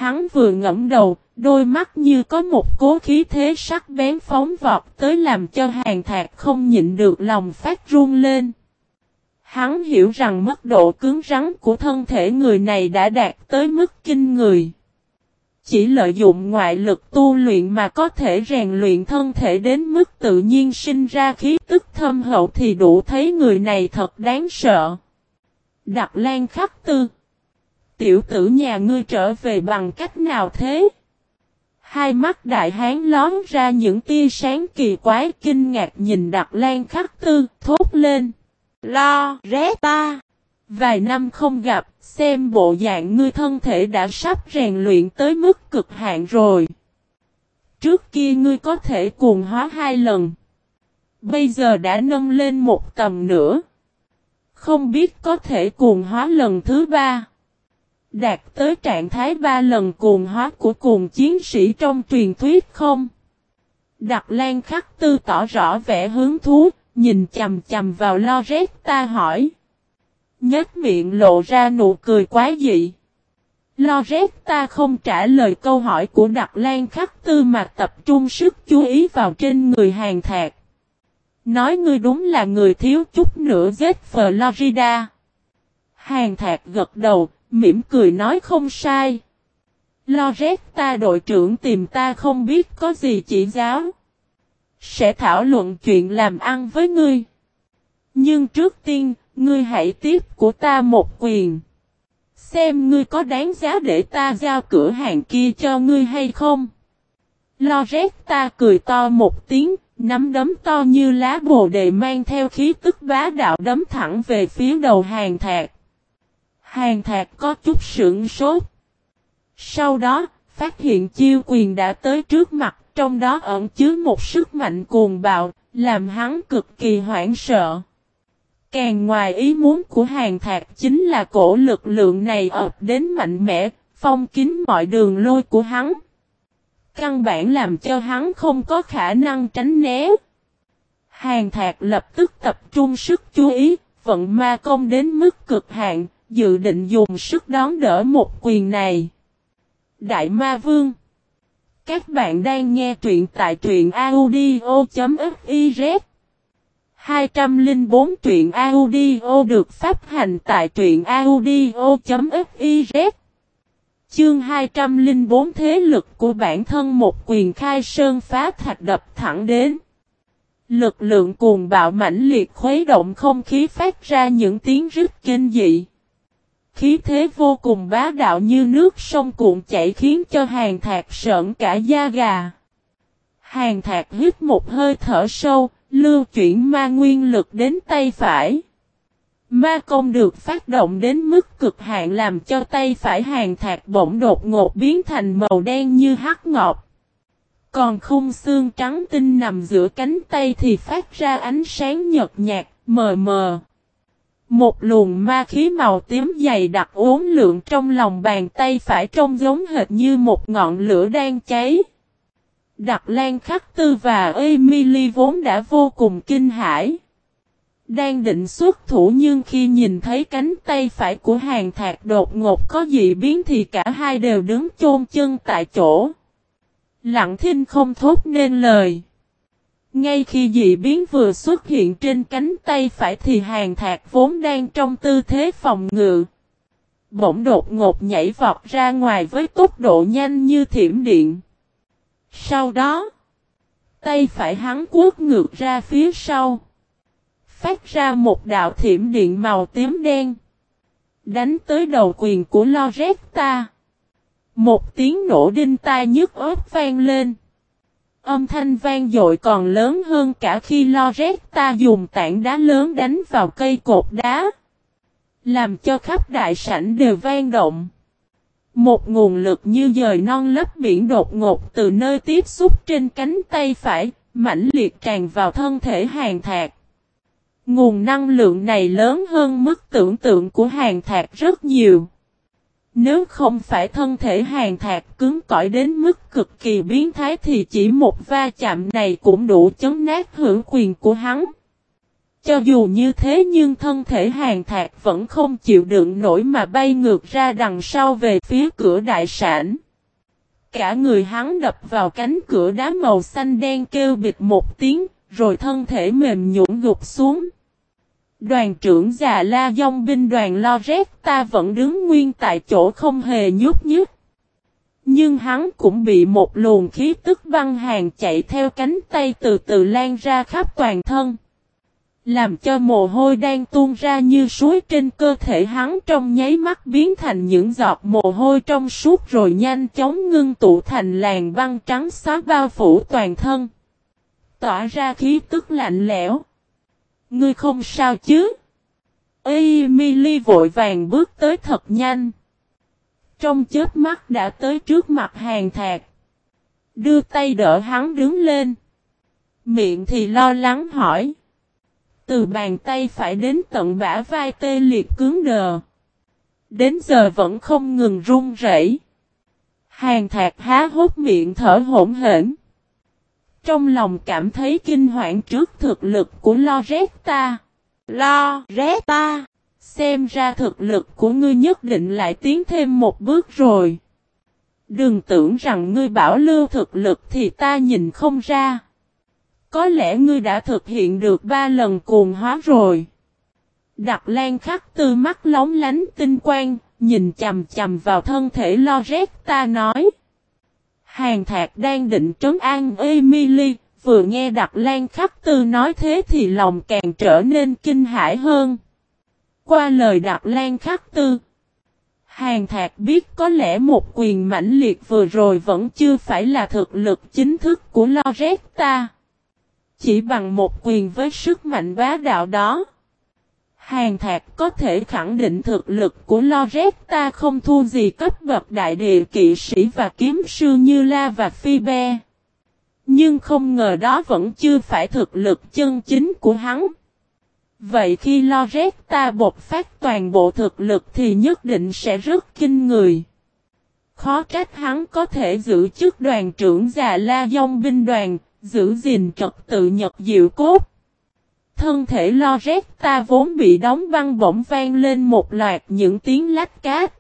Hắn vừa ngẫm đầu, đôi mắt như có một cố khí thế sắc bén phóng vọt tới làm cho Hàn Thạc không nhịn được lòng phát run lên. Hắn hiểu rằng mức độ cứng rắn của thân thể người này đã đạt tới mức kinh người. Chỉ lợi dụng ngoại lực tu luyện mà có thể rèn luyện thân thể đến mức tự nhiên sinh ra khí tức thâm hậu thì đủ thấy người này thật đáng sợ. Đặc Lan Khắc Tư. Tiểu tử nhà ngươi trở về bằng cách nào thế? Hai mắt đại hán lón ra những tia sáng kỳ quái kinh ngạc nhìn Đặc Lan Khắc Tư thốt lên. Lo rét ta. Vài năm không gặp, xem bộ dạng ngươi thân thể đã sắp rèn luyện tới mức cực hạn rồi. Trước kia ngươi có thể cuồng hóa 2 lần. Bây giờ đã nâng lên một tầm nữa. Không biết có thể cuồng hóa lần thứ 3. Đạt tới trạng thái 3 lần cuồng hóa của cuồng chiến sĩ trong truyền thuyết không? Đặc Lan Khắc Tư tỏ rõ vẻ hứng thú, nhìn chầm chầm vào Lo Rét ta hỏi. Nhếch miệng lộ ra nụ cười quái dị. Lo Rét ta không trả lời câu hỏi của Đặc Lan Khắc Tư mà tập trung sức chú ý vào trên người Hàn Thạc. Nói ngươi đúng là người thiếu chút nữa giết Florida. Hàn Thạc gật đầu, mỉm cười nói không sai. Lo Rét ta đội trưởng tìm ta không biết có gì chỉ giáo. Sẽ thảo luận chuyện làm ăn với ngươi. Nhưng trước tiên, ngươi hãy tiếp của ta một quyền. Xem ngươi có đáng giá để ta giao cửa hàng kia cho ngươi hay không. Lo Rét ta cười to một tiếng, nắm đấm to như lá bồ đề mang theo khí tức bá đạo đấm thẳng về phía đầu Hàn Thạc. Hàn Thạc có chút sững sốt. Sau đó, phát hiện chiêu quyền đã tới trước mặt, trong đó ẩn chứa một sức mạnh cuồng bạo, làm hắn cực kỳ hoảng sợ. Càng ngoài ý muốn của Hàn Thạc chính là cổ lực lượng này ập đến mạnh mẽ, phong kín mọi đường lôi của hắn. Căn bản làm cho hắn không có khả năng tránh né. Hàn Thạc lập tức tập trung sức chú ý, vận ma công đến mức cực hạn, dự định dùng sức đón đỡ một quyền này. Đại Ma Vương. Các bạn đang nghe truyện tại truyện audio.fiz. 204 truyện audio được phát hành tại truyện audio.fiz. Chương 204 thế lực của bản thân một quyền khai sơn phá thạch đập thẳng đến. Lực lượng cuồng bạo mãnh liệt khuấy động không khí phát ra những tiếng rít kinh dị. Khí thế vô cùng bá đạo như nước sông cuộn chảy khiến cho Hàn Thạc sởn cả da gà. Hàn Thạc hít một hơi thở sâu, lưu chuyển ma nguyên lực đến tay phải. Ma công được phát động đến mức cực hạn làm cho tay phải Hàn Thạc bỗng đột ngột biến thành màu đen như hắc ngọc. Còn khung xương trắng tinh nằm giữa cánh tay thì phát ra ánh sáng nhợt nhạt, mờ mờ. Một luồng ma khí màu tím dày đặc uốn lượn trong lòng bàn tay phải trông giống hệt như một ngọn lửa đang cháy. Đặc Lan Khắc Tư và Emily vốn đã vô cùng kinh hãi. Đang định xuất thủ nhưng khi nhìn thấy cánh tay phải của Hàn Thạc đột ngột có dị biến thì cả hai đều đứng chôn chân tại chỗ. Lặng thinh không thốt nên lời. Ngay khi dị biến vừa xuất hiện trên cánh tay phải thì Hàn Thạc vốn đang trong tư thế phòng ngự. Bỗng đột ngột nhảy vọt ra ngoài với tốc độ nhanh như thiểm điện. Sau đó, tay phải hắn quất ngược ra phía sau. Phát ra một đạo thiểm điện màu tím đen. Đánh tới đầu quyền của Lo Rét ta. Một tiếng nổ đinh tai nhức óc vang lên. Âm thanh vang dội còn lớn hơn cả khi Lo Rét ta dùng tảng đá lớn đánh vào cây cột đá. Làm cho khắp đại sảnh đều vang động. Một nguồn lực như dời non lấp biển đột ngột từ nơi tiếp xúc trên cánh tay phải, mãnh liệt tràn vào thân thể Hàn Thạc. Nguồn năng lượng này lớn hơn mức tưởng tượng của Hàn Thạc rất nhiều. Nếu không phải thân thể Hàn Thạc cứng cỏi đến mức cực kỳ biến thái thì chỉ một va chạm này cũng đủ chấn nát hữu quyền của hắn. Cho dù như thế nhưng thân thể Hàn Thạc vẫn không chịu đựng nổi mà bay ngược ra đằng sau về phía cửa đại sảnh. cả người hắn đập vào cánh cửa đá màu xanh đen kêu bịch một tiếng, rồi thân thể mềm nhũn gục xuống. Đoàn trưởng già La Dông binh đoàn Loretta vẫn đứng nguyên tại chỗ không hề nhúc nhích. Nhưng hắn cũng bị một luồng khí tức băng hàn chạy theo cánh tay từ từ lan ra khắp toàn thân. Làm cho mồ hôi đang tuôn ra như suối trên cơ thể hắn trong nháy mắt biến thành những giọt mồ hôi trong suốt rồi nhanh chóng ngưng tụ thành làn băng trắng xóa bao phủ toàn thân. Tỏa ra khí tức lạnh lẽo. Ngươi không sao chứ? Emily vội vàng bước tới thật nhanh. Trong chớp mắt đã tới trước mặt Hàn Thạc. Đưa tay đỡ hắn đứng lên. Miệng thì lo lắng hỏi. Từ bàn tay phải đến tận bả vai tê liệt cứng đờ. Đến giờ vẫn không ngừng run rẩy. Hàn Thạc há hốc miệng thở hổn hển. Trong lòng cảm thấy kinh hoảng trước thực lực của Loretta. Loretta, xem ra thực lực của ngươi nhất định lại tiến thêm một bước rồi. Đừng tưởng rằng ngươi bảo lưu thực lực thì ta nhìn không ra. Có lẽ ngươi đã thực hiện được 3 lần cuồng hóa rồi. Đặc Lan Khắc Tư mắt lóng lánh tinh quang, nhìn chằm chằm vào thân thể Loretta nói. Hàn Thạc đang định trấn an Emily, vừa nghe Đặc Lan Khắc Tư nói thế thì lòng càng trở nên kinh hãi hơn. Qua lời Đặc Lan Khắc Tư, Hàn Thạc biết có lẽ một quyền mãnh liệt vừa rồi vẫn chưa phải là thực lực chính thức của Loretta. Chỉ bằng một quyền với sức mạnh bá đạo đó, Hàn Thạc có thể khẳng định thực lực của Loretta không thua gì cấp bậc đại địa kỵ sĩ và kiếm sư như La và Phoebe. Nhưng không ngờ đó vẫn chưa phải thực lực chân chính của hắn. Vậy khi Loretta bộc phát toàn bộ thực lực thì nhất định sẽ rất kinh người. Khó trách hắn có thể giữ chức đoàn trưởng già La Dông binh đoàn, giữ gìn trật tự Nhật Diệu Cốt. Thân thể Loretta vốn bị đóng băng bỗng vang lên một loạt những tiếng lách cát.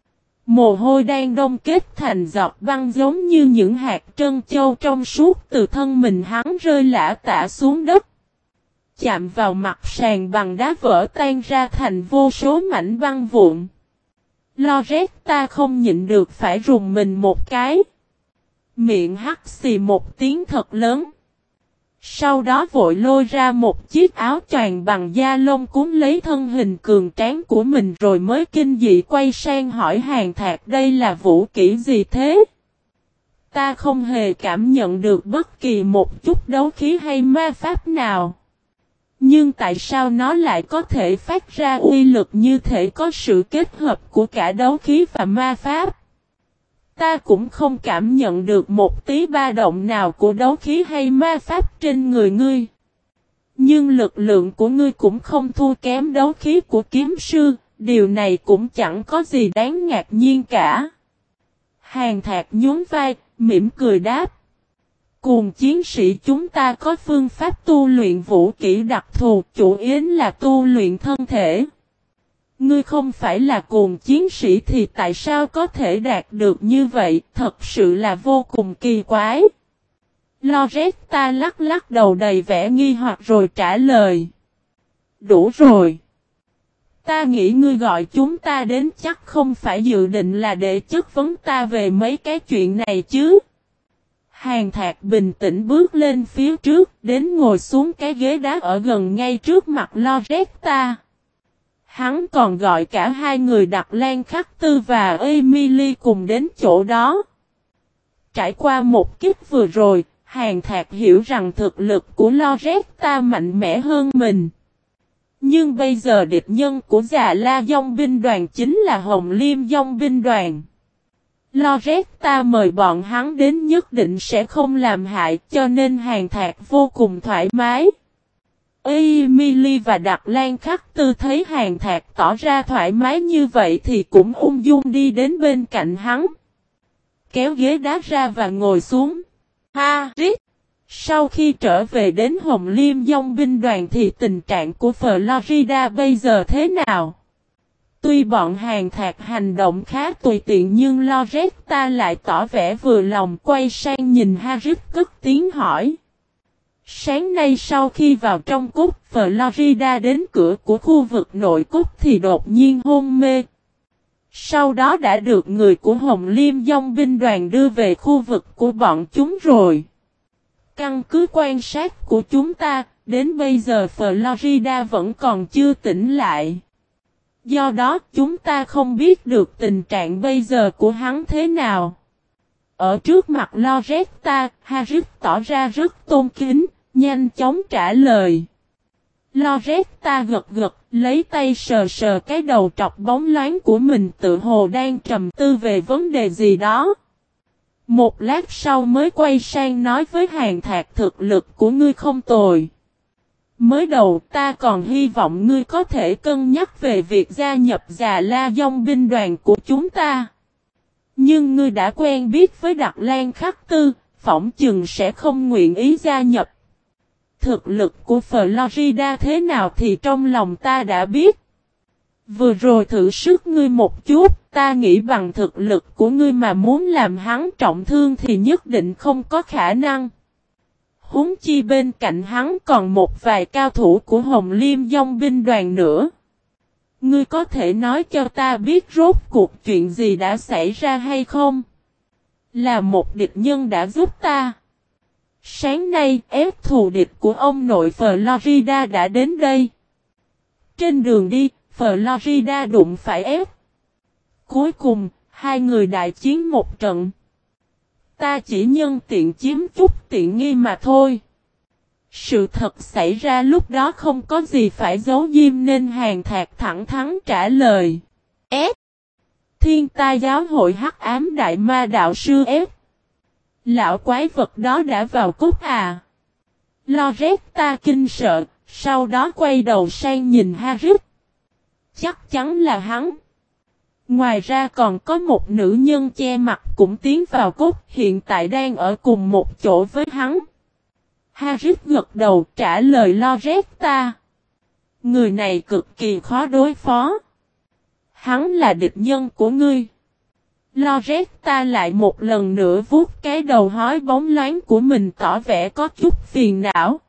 Mồ hôi đang đông kết thành giọt băng giống như những hạt trân châu trong suốt từ thân mình hắn rơi lả tả xuống đất. Chạm vào mặt sàn bằng đá vỡ tan ra thành vô số mảnh băng vụn. Loretta không nhịn được phải rùng mình một cái. Miệng hắt xì một tiếng thật lớn. Sau đó vội lôi ra một chiếc áo choàng bằng da lông cuốn lấy thân hình cường tráng của mình rồi mới kinh dị quay sang hỏi Hàn Thạc đây là vũ kỹ gì thế? Ta không hề cảm nhận được bất kỳ một chút đấu khí hay ma pháp nào. Nhưng tại sao nó lại có thể phát ra uy lực như thể có sự kết hợp của cả đấu khí và ma pháp? Ta cũng không cảm nhận được một tí ba động nào của đấu khí hay ma pháp trên người ngươi. Nhưng lực lượng của ngươi cũng không thua kém đấu khí của kiếm sư, điều này cũng chẳng có gì đáng ngạc nhiên cả. Hàn Thạc nhún vai, mỉm cười đáp. Cùng chiến sĩ chúng ta có phương pháp tu luyện vũ kỹ đặc thù, chủ yếu là tu luyện thân thể. Ngươi không phải là cuồng chiến sĩ thì tại sao có thể đạt được như vậy, thật sự là vô cùng kỳ quái. Loretta lắc lắc đầu đầy vẻ nghi hoặc rồi trả lời. Đủ rồi. Ta nghĩ ngươi gọi chúng ta đến chắc không phải dự định là để chất vấn ta về mấy cái chuyện này chứ. Hàn Thạc bình tĩnh bước lên phía trước, đến ngồi xuống cái ghế đá ở gần ngay trước mặt Loretta. Hắn còn gọi cả hai người Đặc Lan Khắc Tư và Emily cùng đến chỗ đó. Trải qua một kiếp vừa rồi, Hàn Thạc hiểu rằng thực lực của Loretta mạnh mẽ hơn mình. Nhưng bây giờ địch nhân của già La Dông binh đoàn chính là Hồng Liêm Dông binh đoàn. Loretta mời bọn hắn đến nhất định sẽ không làm hại cho nên Hàn Thạc vô cùng thoải mái. Emily và Đặc Lan Khắc Tư thấy Hàn Thạc tỏ ra thoải mái như vậy thì cũng ung dung đi đến bên cạnh hắn. Kéo ghế đá ra và ngồi xuống. Harris, sau khi trở về đến Hồng Liêm Dông binh đoàn thì tình trạng của Florida bây giờ thế nào? Tuy bọn Hàn Thạc hành động khá tùy tiện nhưng Loretta lại tỏ vẻ vừa lòng, quay sang nhìn Harris cất tiếng hỏi. Sáng nay sau khi vào trong cúc, Florida đến cửa của khu vực nội cúc thì đột nhiên hôn mê. Sau đó đã được người của Hồng Liêm Dòng binh đoàn đưa về khu vực của bọn chúng rồi. Căn cứ quan sát của chúng ta, đến bây giờ Florida vẫn còn chưa tỉnh lại. Do đó chúng ta không biết được tình trạng bây giờ của hắn thế nào. Ở trước mặt Loretta, Harris tỏ ra rất tôn kính, nhanh chóng trả lời. Loretta gật gật, lấy tay sờ sờ cái đầu trọc bóng loáng của mình, tự hồ đang trầm tư về vấn đề gì đó. Một lát sau mới quay sang nói với Hàn Thạc, thực lực của ngươi không tồi. Mới đầu ta còn hy vọng ngươi có thể cân nhắc về việc gia nhập Già La Dòng binh đoàn của chúng ta. Nhưng ngươi đã quen biết với Đặc Lan Khắc Tư, phỏng chừng sẽ không nguyện ý gia nhập. Thực lực của Florida thế nào thì trong lòng ta đã biết. Vừa rồi thử sức ngươi một chút, ta nghĩ bằng thực lực của ngươi mà muốn làm hắn trọng thương thì nhất định không có khả năng. Huống chi bên cạnh hắn còn một vài cao thủ của Hồng Liêm Dòng binh đoàn nữa. Ngươi có thể nói cho ta biết rốt cuộc chuyện gì đã xảy ra hay không? Là một địch nhân đã giúp ta. Sáng nay, ép thù địch của ông nội Florida đã đến đây. Trên đường đi, Florida đụng phải ép. Cuối cùng, hai người đại chiến một trận. Ta chỉ nhân tiện chiếm chút tiện nghi mà thôi. Sự thật xảy ra lúc đó không có gì phải giấu giếm nên Hàn Thạc thẳng thắn trả lời. Ép. Thiên Tai giáo hội hắc ám đại ma đạo sư ép. Lão quái vật đó đã vào cúc à? Loretta kinh sợ, sau đó quay đầu sang nhìn Harris. Chắc chắn là hắn. Ngoài ra còn có một nữ nhân che mặt cũng tiến vào cúc, hiện tại đang ở cùng một chỗ với hắn. Harris gật đầu trả lời Loretta. Người này cực kỳ khó đối phó. Hắn là địch nhân của ngươi. Loretta lại một lần nữa vuốt cái đầu hói bóng loáng của mình, tỏ vẻ có chút phiền não.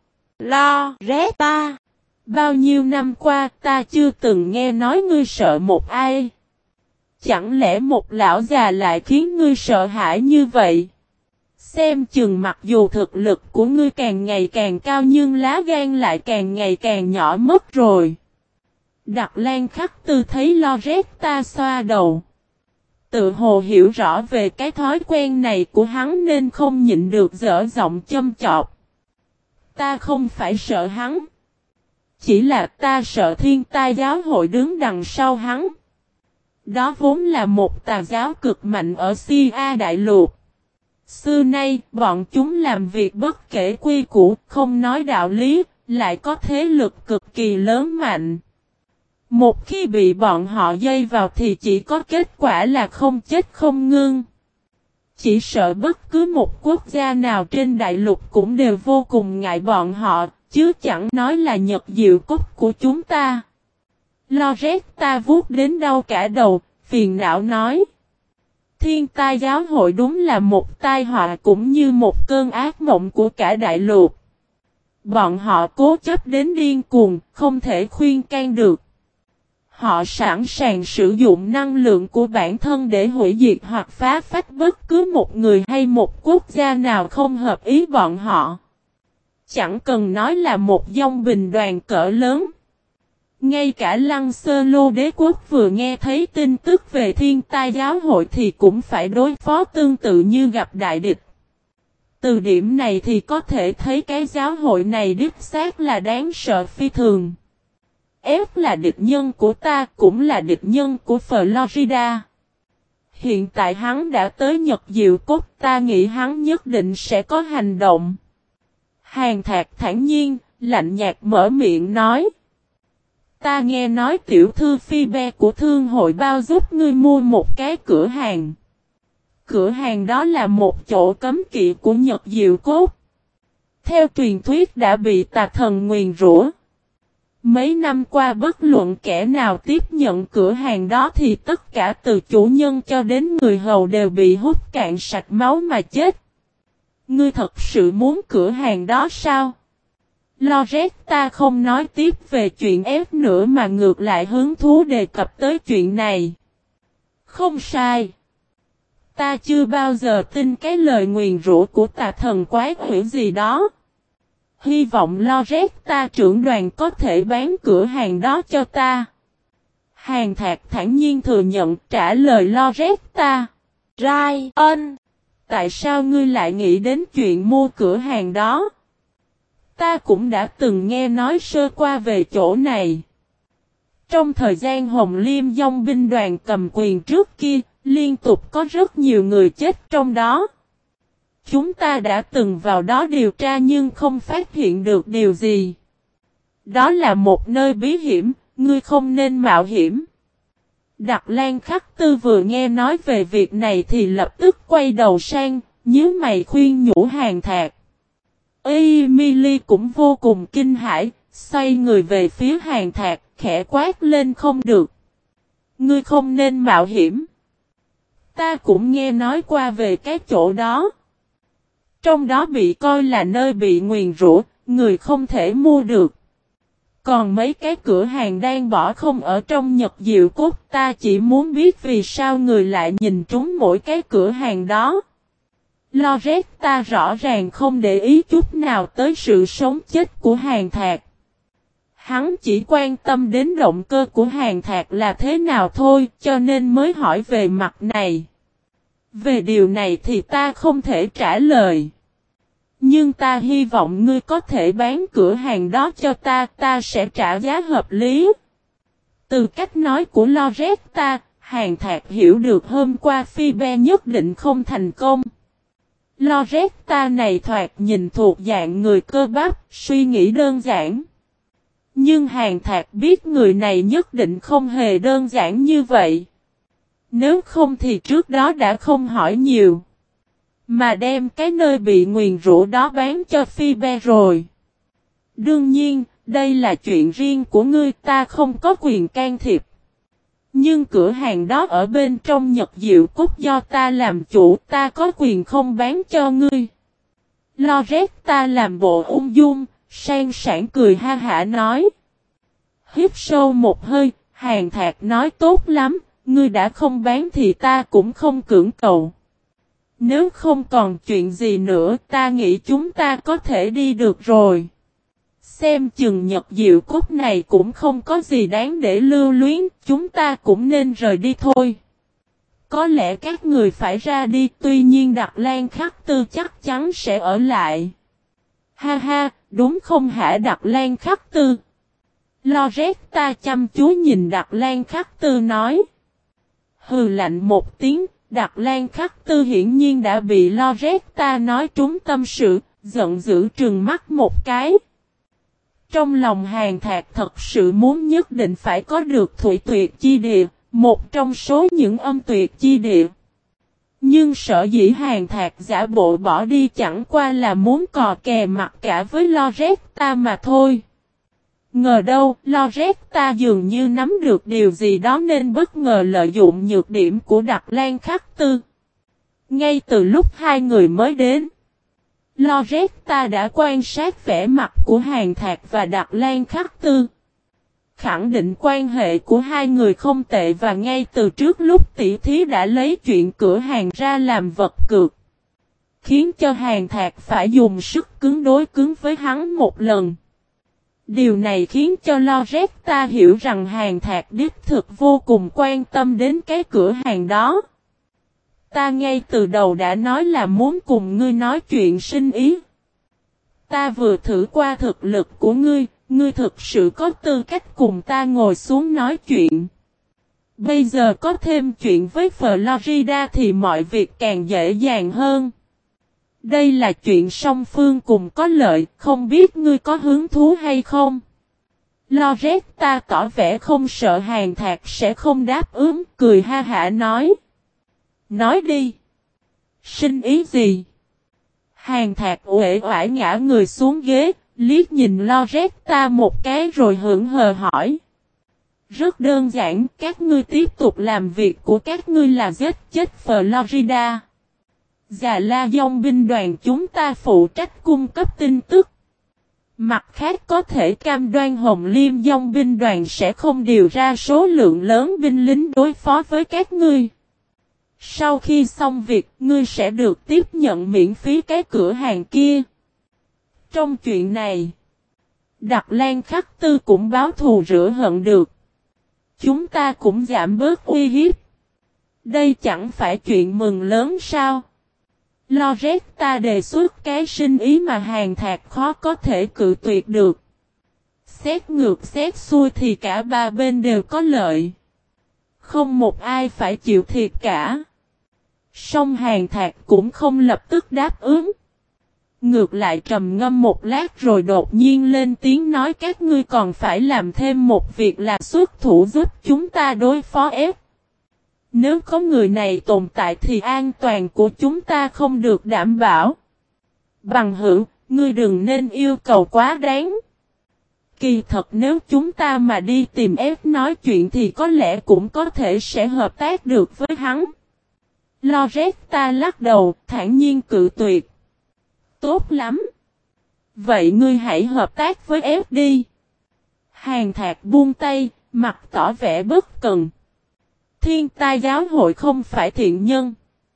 Loretta, bao nhiêu năm qua ta chưa từng nghe nói ngươi sợ một ai. Chẳng lẽ một lão già lại khiến ngươi sợ hãi như vậy? Xem chừng mặc dù thực lực của ngươi càng ngày càng cao nhưng lá gan lại càng ngày càng nhỏ mất rồi. Đặc Lan Khắc Tư thấy Loretta xoa đầu. Tự hồ hiểu rõ về cái thói quen này của hắn nên không nhịn được dở giọng châm chọc. Ta không phải sợ hắn. Chỉ là ta sợ Thiên Tai giáo hội đứng đằng sau hắn. Đó vốn là một tà giáo cực mạnh ở Sia Đại Lục. Xưa nay, bọn chúng làm việc bất kể quy củ, không nói đạo lý, lại có thế lực cực kỳ lớn mạnh. Một khi bị bọn họ dây vào thì chỉ có kết quả là không chết không ngưng. Chỉ sợ bất cứ một quốc gia nào trên đại lục cũng đều vô cùng ngại bọn họ, chứ chẳng nói là Nhật Diệu Cúc của chúng ta. Loretta vuốt đến đau cả đầu, phiền não nói. Thiên Tai giáo hội đúng là một tai họa cũng như một cơn ác mộng của cả đại lục. Bọn họ cố chấp đến điên cuồng, không thể khuyên can được. Họ sẵn sàng sử dụng năng lượng của bản thân để hủy diệt hoặc phá phách bất cứ một người hay một quốc gia nào không hợp ý bọn họ. Chẳng cần nói là một dòng binh đoàn cỡ lớn. Ngay cả Lăng Sơ Lô đế quốc vừa nghe thấy tin tức về Thiên Tai giáo hội thì cũng phải đối phó tương tự như gặp đại địch. Từ điểm này thì có thể thấy cái giáo hội này đích xác là đáng sợ phi thường. F là địch nhân của ta, cũng là địch nhân của Florida. Hiện tại hắn đã tới Nhật Diệu Cốt, ta nghĩ hắn nhất định sẽ có hành động. Hàn Thạc thản nhiên, lạnh nhạt mở miệng nói. Ta nghe nói tiểu thư Phi Be của thương hội bao giúp ngươi mua một cái cửa hàng. Cửa hàng đó là một chỗ cấm kỵ của Nhật Diệu Cốt. Theo truyền thuyết đã bị tà thần nguyền rủa. Mấy năm qua bất luận kẻ nào tiếp nhận cửa hàng đó thì tất cả từ chủ nhân cho đến người hầu đều bị hút cạn sạch máu mà chết. Ngươi thật sự muốn cửa hàng đó sao? Loretta không nói tiếp về chuyện ép nữa mà ngược lại hứng thú đề cập tới chuyện này. Không sai. Ta chưa bao giờ tin cái lời nguyền rủa của tà thần quái quỷ gì đó. Hy vọng Loretta trưởng đoàn có thể bán cửa hàng đó cho ta. Hàn Thạc thản nhiên thừa nhận trả lời Loretta. Ryan, tại sao ngươi lại nghĩ đến chuyện mua cửa hàng đó? Ta cũng đã từng nghe nói sơ qua về chỗ này. Trong thời gian Hồng Liêm dòng binh đoàn cầm quyền trước kia, liên tục có rất nhiều người chết trong đó. Chúng ta đã từng vào đó điều tra nhưng không phát hiện được điều gì. Đó là một nơi bí hiểm, ngươi không nên mạo hiểm. Đặc Lan Khắc Tư vừa nghe nói về việc này thì lập tức quay đầu sang, nhíu mày khuyên nhủ Hàn Thạc. Emily cũng vô cùng kinh hãi, xoay người về phía Hàn Thạc, khẽ quát lên không được. Ngươi không nên mạo hiểm. Ta cũng nghe nói qua về cái chỗ đó. Trong đó bị coi là nơi bị nguyền rủa, người không thể mua được. Còn mấy cái cửa hàng đang bỏ không ở trong Nhật Diệu Cốt, ta chỉ muốn biết vì sao người lại nhìn trúng mỗi cái cửa hàng đó. Loretta rõ ràng không để ý chút nào tới sự sống chết của Hàn Thạc. Hắn chỉ quan tâm đến động cơ của Hàn Thạc là thế nào thôi, cho nên mới hỏi về mặt này. Về điều này thì ta không thể trả lời. Nhưng ta hy vọng ngươi có thể bán cửa hàng đó cho ta, ta sẽ trả giá hợp lý. Từ cách nói của Loretta, Hàn Thạc hiểu được hôm qua Phoebe nhất định không thành công. Loretta này thoạt nhìn thuộc dạng người cơ bắp, suy nghĩ đơn giản. Nhưng Hàn Thạc biết người này nhất định không hề đơn giản như vậy. Nếu không thì trước đó đã không hỏi nhiều. Mà đem cái nơi bị nguyền rủa đó bán cho Phoebe rồi. Đương nhiên, đây là chuyện riêng của ngươi, ta không có quyền can thiệp. Nhưng cửa hàng đó ở bên trong Nhật Diệu Cốt do ta làm chủ, ta có quyền không bán cho ngươi. Loretta làm bộ ung dung, sang sảng cười ha hả nói. Hít sâu một hơi, Hàn Thạc nói tốt lắm, ngươi đã không bán thì ta cũng không cưỡng cầu. Nếu không còn chuyện gì nữa, ta nghĩ chúng ta có thể đi được rồi. Xem chừng Nhật Diệu Cốt này cũng không có gì đáng để lưu luyến, chúng ta cũng nên rời đi thôi. Có lẽ các người phải ra đi, tuy nhiên Đặc Lan Khắc Tư chắc chắn sẽ ở lại. Ha ha, đúng không hả Đặc Lan Khắc Tư? Loretta chăm chú nhìn Đặc Lan Khắc Tư nói. Hừ lạnh một tiếng, Đặc Lan Khắc Tư hiển nhiên đã bị Loretta nói trúng tâm sự, giận dữ trừng mắt một cái. Trong lòng Hàn Thạc thật sự muốn nhất định phải có được Thủy Tuyệt Chi Địa, một trong số những âm tuyệt chi địa. Nhưng sở dĩ Hàn Thạc giả bộ bỏ đi chẳng qua là muốn cò kè mặt cả với Loretta mà thôi. Ngờ đâu, Loretta dường như nắm được điều gì đó nên bất ngờ lợi dụng nhược điểm của Đặc Lan Khắc Tư. Ngay từ lúc hai người mới đến, Loretta đã quan sát vẻ mặt của Hàn Thạc và Đặc Lan Khắc Tư. Khẳng định quan hệ của hai người không tệ và ngay từ trước lúc tỉ thí đã lấy chuyện cửa hàng ra làm vật cược. Khiến cho Hàn Thạc phải dùng sức cứng đối cứng với hắn một lần. Điều này khiến cho Loretta hiểu rằng Hàn Thạc đích thực vô cùng quan tâm đến cái cửa hàng đó. Ta ngay từ đầu đã nói là muốn cùng ngươi nói chuyện sinh ý. Ta vừa thử qua thực lực của ngươi, ngươi thực sự có tư cách cùng ta ngồi xuống nói chuyện. Bây giờ có thêm chuyện với Florida thì mọi việc càng dễ dàng hơn. Đây là chuyện song phương cùng có lợi, không biết ngươi có hứng thú hay không? Loretta tỏ vẻ không sợ Hàn Thạc sẽ không đáp ứng, cười ha hả nói. Nói đi. Sinh ý gì? Hàn Thạc uể oải ngã người xuống ghế, Liếc nhìn Loretta một cái rồi hững hờ hỏi. Rất đơn giản, các ngươi tiếp tục làm việc của các ngươi là giết chết Florida. Già La dòng binh đoàn chúng ta phụ trách cung cấp tin tức. Mặt khác có thể cam đoan Hồng Liêm dòng binh đoàn sẽ không điều ra số lượng lớn binh lính đối phó với các ngươi. Sau khi xong việc, ngươi sẽ được tiếp nhận miễn phí cái cửa hàng kia. Trong chuyện này, Đặc Lan Khắc Tư cũng báo thù rửa hận được. Chúng ta cũng giảm bớt uy hiếp. Đây chẳng phải chuyện mừng lớn sao? Loretta đề xuất cái sinh ý mà Hàn Thạc khó có thể cự tuyệt được. Xét ngược xét xuôi thì cả ba bên đều có lợi. Không một ai phải chịu thiệt cả. Song Hàn Thạc cũng không lập tức đáp ứng. Ngược lại trầm ngâm một lát rồi đột nhiên lên tiếng nói các ngươi còn phải làm thêm một việc là xuất thủ giúp chúng ta đối phó ép. Nếu có người này tồn tại thì an toàn của chúng ta không được đảm bảo. Bằng hữu, ngươi đừng nên yêu cầu quá đáng. Kỳ thật nếu chúng ta mà đi tìm ép nói chuyện thì có lẽ cũng có thể sẽ hợp tác được với hắn. Loretta lắc đầu, thản nhiên cự tuyệt. Tốt lắm. Vậy ngươi hãy hợp tác với ép đi. Hàn Thạc buông tay, mặt tỏ vẻ bất cần. Thiên Tai giáo hội không phải thiện nhân.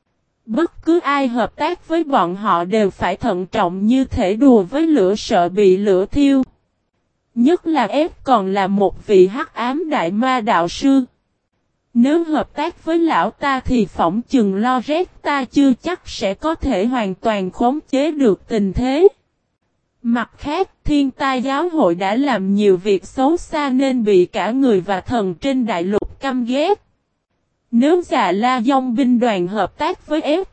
Bất cứ ai hợp tác với bọn họ đều phải thận trọng như thể đùa với lửa sợ bị lửa thiêu. Nhất là ép còn là một vị hắc ám đại ma đạo sư. Nếu hợp tác với lão ta thì phỏng chừng Loretta chưa chắc sẽ có thể hoàn toàn khống chế được tình thế. Mặt khác, Thiên Tai giáo hội đã làm nhiều việc xấu xa nên bị cả người và thần trên đại lục căm ghét. Nếu Già La dòng binh đoàn hợp tác với ép,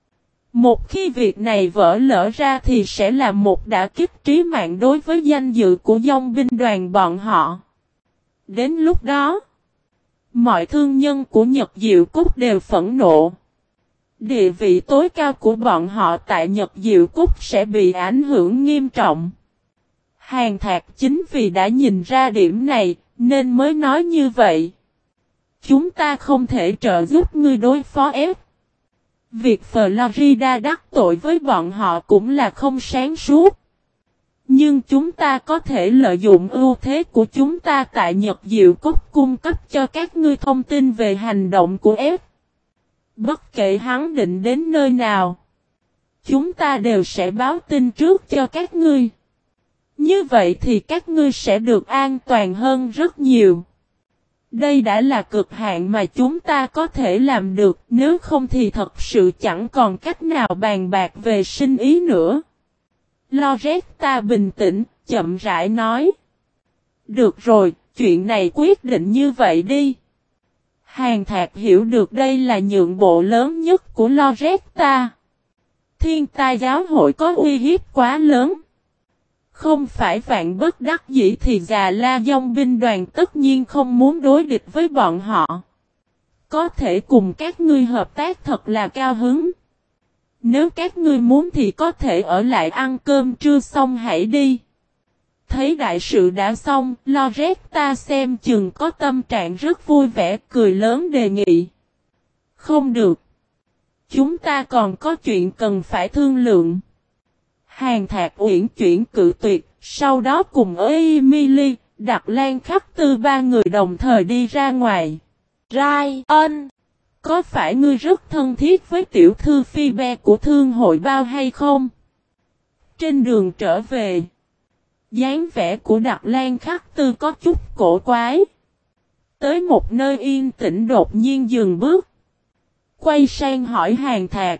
một khi việc này vỡ lỡ ra thì sẽ là một đả kích trí mạng đối với danh dự của dòng binh đoàn bọn họ. Đến lúc đó, mọi thương nhân của Nhật Diệu Cúc đều phẫn nộ. Địa vị tối cao của bọn họ tại Nhật Diệu Cúc sẽ bị ảnh hưởng nghiêm trọng. Hàn Thạc chính vì đã nhìn ra điểm này, nên mới nói như vậy. Chúng ta không thể trợ giúp ngươi đối phó ép. Việc Florida đắc tội với bọn họ cũng là không sáng suốt. Nhưng chúng ta có thể lợi dụng ưu thế của chúng ta tại Nhật Diệu Cúc cung cấp cho các ngươi thông tin về hành động của ép. Bất kể hắn định đến nơi nào, chúng ta đều sẽ báo tin trước cho các ngươi. Như vậy thì các ngươi sẽ được an toàn hơn rất nhiều. Đây đã là cực hạn mà chúng ta có thể làm được, nếu không thì thật sự chẳng còn cách nào bàn bạc về sinh ý nữa. Loretta bình tĩnh, chậm rãi nói. Được rồi, chuyện này quyết định như vậy đi. Hàn Thạc hiểu được đây là nhượng bộ lớn nhất của Loretta. Thiên Tai giáo hội có uy hiếp quá lớn. Không phải vạn bất đắc dĩ thì Già La dòng binh đoàn tất nhiên không muốn đối địch với bọn họ. Có thể cùng các ngươi hợp tác thật là cao hứng. Nếu các ngươi muốn thì có thể ở lại ăn cơm trưa xong hãy đi. Thấy đại sự đã xong, Loretta xem chừng có tâm trạng rất vui vẻ, cười lớn đề nghị. Không được. Chúng ta còn có chuyện cần phải thương lượng. Hàn Thạc uyển chuyển cự tuyệt, sau đó cùng Emily, Đặc Lan Khắc Tư ba người đồng thời đi ra ngoài. Ryan, có phải ngươi rất thân thiết với tiểu thư Phoebe của thương hội bao hay không? Trên đường trở về, dáng vẻ của Đặc Lan Khắc Tư có chút cổ quái. Tới một nơi yên tĩnh đột nhiên dừng bước. Quay sang hỏi Hàn Thạc.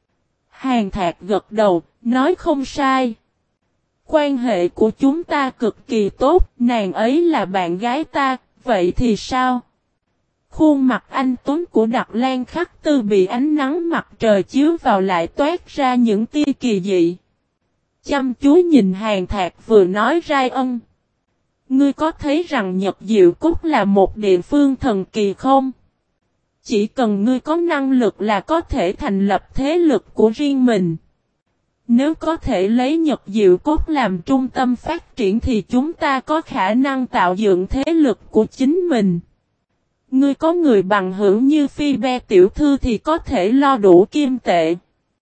Hàn Thạc gật đầu, nói không sai. Quan hệ của chúng ta cực kỳ tốt, nàng ấy là bạn gái ta, vậy thì sao? Khuôn mặt anh tuấn của Đặc Lan Khắc Tư bị ánh nắng mặt trời chiếu vào lại toát ra những tia kỳ dị. Chăm chú nhìn Hàn Thạc vừa nói Ryan. Ngươi có thấy rằng Nhật Diệu Cúc là một địa phương thần kỳ không? Chỉ cần ngươi có năng lực là có thể thành lập thế lực của riêng mình. Nếu có thể lấy Nhật Diệu Cốt làm trung tâm phát triển thì chúng ta có khả năng tạo dựng thế lực của chính mình. Ngươi có người bằng hữu như Phi Be tiểu thư thì có thể lo đủ kim tệ.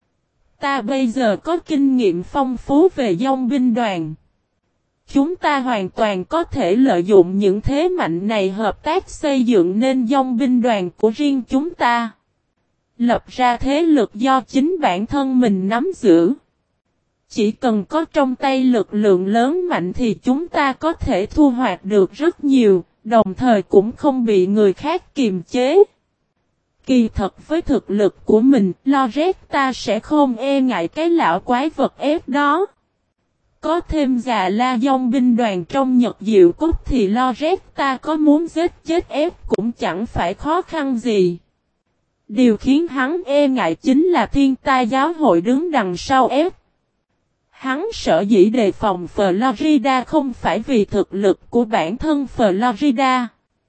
Ta bây giờ có kinh nghiệm phong phú về dòng binh đoàn. Chúng ta hoàn toàn có thể lợi dụng những thế mạnh này hợp tác xây dựng nên dòng binh đoàn của riêng chúng ta. Lập ra thế lực do chính bản thân mình nắm giữ. Chỉ cần có trong tay lực lượng lớn mạnh thì chúng ta có thể thu hoạch được rất nhiều, đồng thời cũng không bị người khác kiềm chế. Kỳ thật với thực lực của mình, Loret ta sẽ không e ngại cái lão quái vật ép đó. Có thêm già la dòng binh đoàn trong Nhật Diệu Cốt thì Loret ta có muốn giết chết ép cũng chẳng phải khó khăn gì. Điều khiến hắn e ngại chính là thiên tai giáo hội đứng đằng sau ép. Hắn sở dĩ đề phòng Florida không phải vì thực lực của bản thân Florida,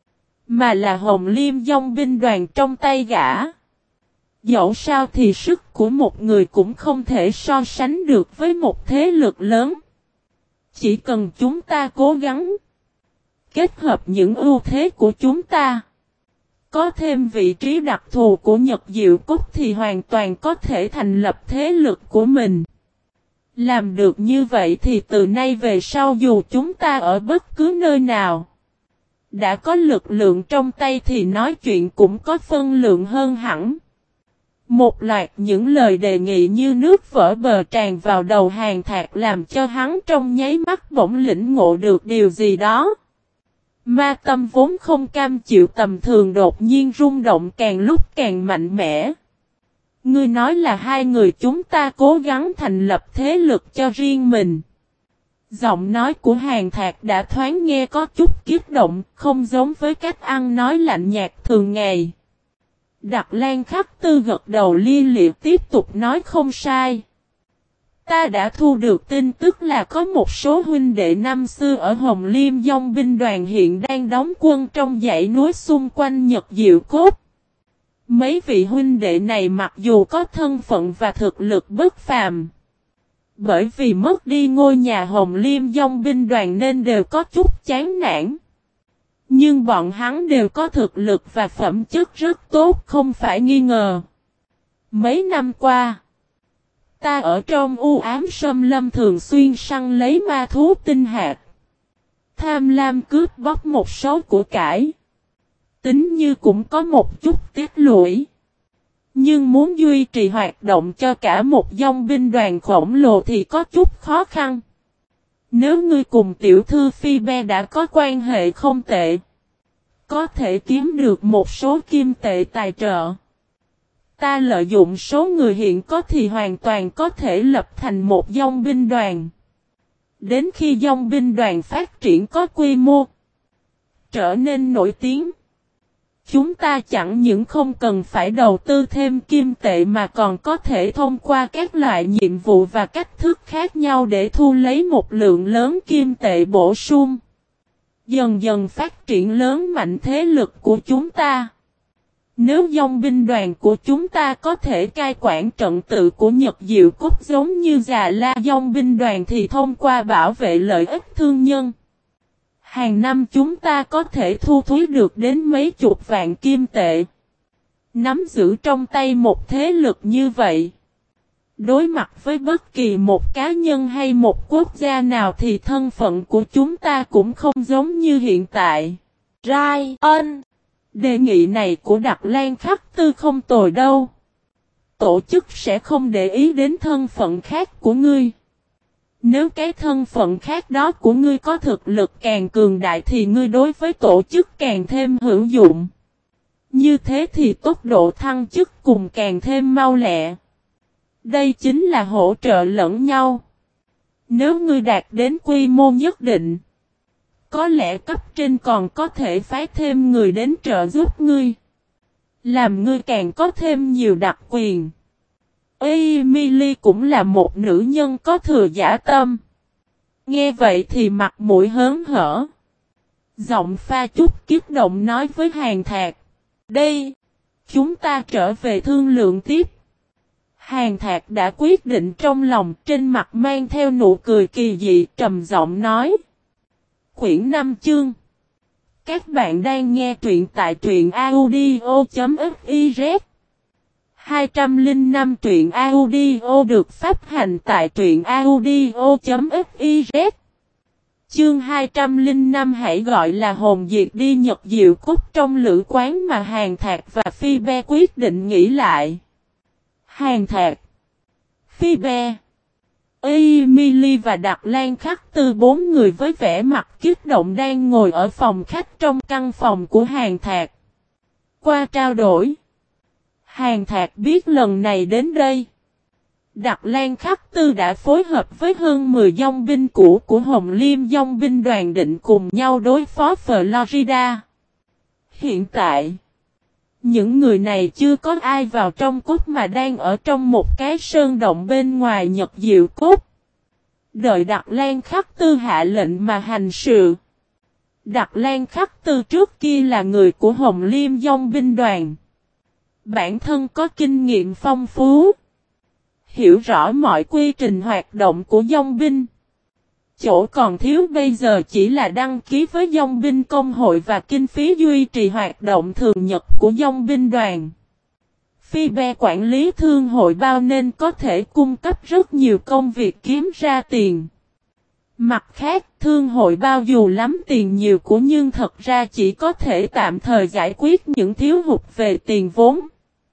mà là Hồng Liêm dòng binh đoàn trong tay gã. Dẫu sao thì sức của một người cũng không thể so sánh được với một thế lực lớn. Chỉ cần chúng ta cố gắng kết hợp những ưu thế của chúng ta, có thêm vị trí đặc thù của Nhật Diệu Cốt thì hoàn toàn có thể thành lập thế lực của mình. Làm được như vậy thì từ nay về sau dù chúng ta ở bất cứ nơi nào, đã có lực lượng trong tay thì nói chuyện cũng có phân lượng hơn hẳn. Một loạt những lời đề nghị như nước vỡ bờ tràn vào đầu Hàn Thạc làm cho hắn trong nháy mắt bỗng lĩnh ngộ được điều gì đó. Ma tâm vốn không cam chịu tầm thường đột nhiên rung động càng lúc càng mạnh mẽ. Ngươi nói là hai người chúng ta cố gắng thành lập thế lực cho riêng mình. Giọng nói của Hàn Thạc đã thoáng nghe có chút kích động, không giống với cách ăn nói lạnh nhạt thường ngày. Đặc Lan Khắc Tư gật đầu lia lịa tiếp tục nói không sai. Ta đã thu được tin tức là có một số huynh đệ năm xưa ở Hồng Liêm dòng binh đoàn hiện đang đóng quân trong dãy núi xung quanh Nhật Diệu Cốt. Mấy vị huynh đệ này mặc dù có thân phận và thực lực bất phàm, bởi vì mất đi ngôi nhà Hồng Liêm dòng binh đoàn nên đều có chút chán nản. Nhưng bọn hắn đều có thực lực và phẩm chất rất tốt không phải nghi ngờ. Mấy năm qua, ta ở trong u ám sâm lâm thường xuyên săn lấy ma thú tinh hạt. Tham lam cướp bóc một số của cải. Tính như cũng có một chút tiếc lũy. Nhưng muốn duy trì hoạt động cho cả một dòng binh đoàn khổng lồ thì có chút khó khăn. Nếu ngươi cùng tiểu thư Phi Be đã có quan hệ không tệ, có thể kiếm được một số kim tệ tài trợ. Ta lợi dụng số người hiện có thì hoàn toàn có thể lập thành một dòng binh đoàn. Đến khi dòng binh đoàn phát triển có quy mô, trở nên nổi tiếng, chúng ta chẳng những không cần phải đầu tư thêm kim tệ mà còn có thể thông qua các loại nhiệm vụ và cách thức khác nhau để thu lấy một lượng lớn kim tệ bổ sung. Dần dần phát triển lớn mạnh thế lực của chúng ta. Nếu dòng binh đoàn của chúng ta có thể cai quản trận tự của Nhật Diệu Cốt giống như Già La dòng binh đoàn thì thông qua bảo vệ lợi ích thương nhân, hàng năm chúng ta có thể thu thuế được đến mấy chục vạn kim tệ. Nắm giữ trong tay một thế lực như vậy, đối mặt với bất kỳ một cá nhân hay một quốc gia nào thì thân phận của chúng ta cũng không giống như hiện tại. Ryan, đề nghị này của Đặc Lan Khắc Tư không tồi đâu. Tổ chức sẽ không để ý đến thân phận khác của ngươi. Nếu cái thân phận khác đó của ngươi có thực lực càng cường đại thì ngươi đối với tổ chức càng thêm hữu dụng. Như thế thì tốc độ thăng chức cùng càng thêm mau lẹ. Đây chính là hỗ trợ lẫn nhau. Nếu ngươi đạt đến quy mô nhất định, có lẽ cấp trên còn có thể phái thêm người đến trợ giúp ngươi, làm ngươi càng có thêm nhiều đặc quyền. Emily cũng là một nữ nhân có thừa giả tâm. Nghe vậy thì mặt mũi hớn hở. Giọng pha chút kích động nói với Hàn Thạc. Đây, chúng ta trở về thương lượng tiếp. Hàn Thạc đã quyết định trong lòng, trên mặt mang theo nụ cười kỳ dị, trầm giọng nói. Quyển 5 chương. Các bạn đang nghe truyện tại truyện audio.fiz. 205 truyện audio được phát hành tại truyện audio.fiz. Chương 205 hãy gọi là hồn diệt đi Nhật Diệu Cúc trong lữ quán mà Hàn Thạc và Phi Be quyết định nghỉ lại. Hàn Thạc, Phi Be, Emily và Đặc Lan Khắc Tư bốn người với vẻ mặt kích động đang ngồi ở phòng khách trong căn phòng của Hàn Thạc. Qua trao đổi, Hàn Thạc biết lần này đến đây, Đặc Lan Khắc Tư đã phối hợp với hơn 10 dòng binh cũ của Hồng Liêm dòng binh đoàn định cùng nhau đối phó Florida. Hiện tại, những người này chưa có ai vào trong cốt mà đang ở trong một cái sơn động bên ngoài Nhật Diệu Cốt. Đợi Đặc Lan Khắc Tư hạ lệnh mà hành sự. Đặc Lan Khắc Tư trước kia là người của Hồng Liêm dòng binh đoàn. Bản thân có kinh nghiệm phong phú. Hiểu rõ mọi quy trình hoạt động của dòng binh. Chỗ còn thiếu bây giờ chỉ là đăng ký với dòng binh công hội và kinh phí duy trì hoạt động thường nhật của dòng binh đoàn. Phi Be quản lý thương hội bao nên có thể cung cấp rất nhiều công việc kiếm ra tiền. Mặt khác, thương hội bao dù lắm tiền nhiều của nhưng thật ra chỉ có thể tạm thời giải quyết những thiếu hụt về tiền vốn.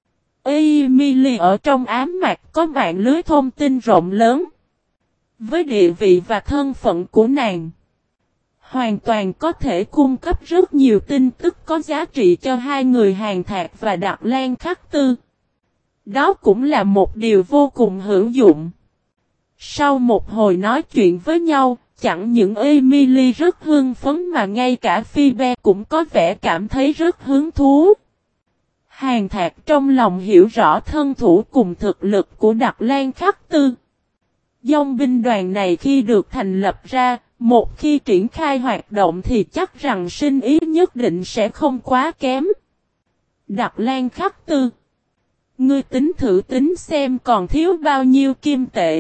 Emily ở trong ám mạc có mạng lưới thông tin rộng lớn. Với địa vị và thân phận của nàng, hoàn toàn có thể cung cấp rất nhiều tin tức có giá trị cho hai người Hàn Thạc và Đặc Lan Khắc Tư. Đó cũng là một điều vô cùng hữu dụng. Sau một hồi nói chuyện với nhau, chẳng những Emily rất hưng phấn mà ngay cả Phi Be cũng có vẻ cảm thấy rất hứng thú. Hàn Thạc trong lòng hiểu rõ thân thủ cùng thực lực của Đặc Lan Khắc Tư. Dòng binh đoàn này khi được thành lập ra, một khi triển khai hoạt động thì chắc rằng sinh ý nhất định sẽ không quá kém. Đặc Lan Khắc Tư, ngươi tính thử tính xem còn thiếu bao nhiêu kim tệ.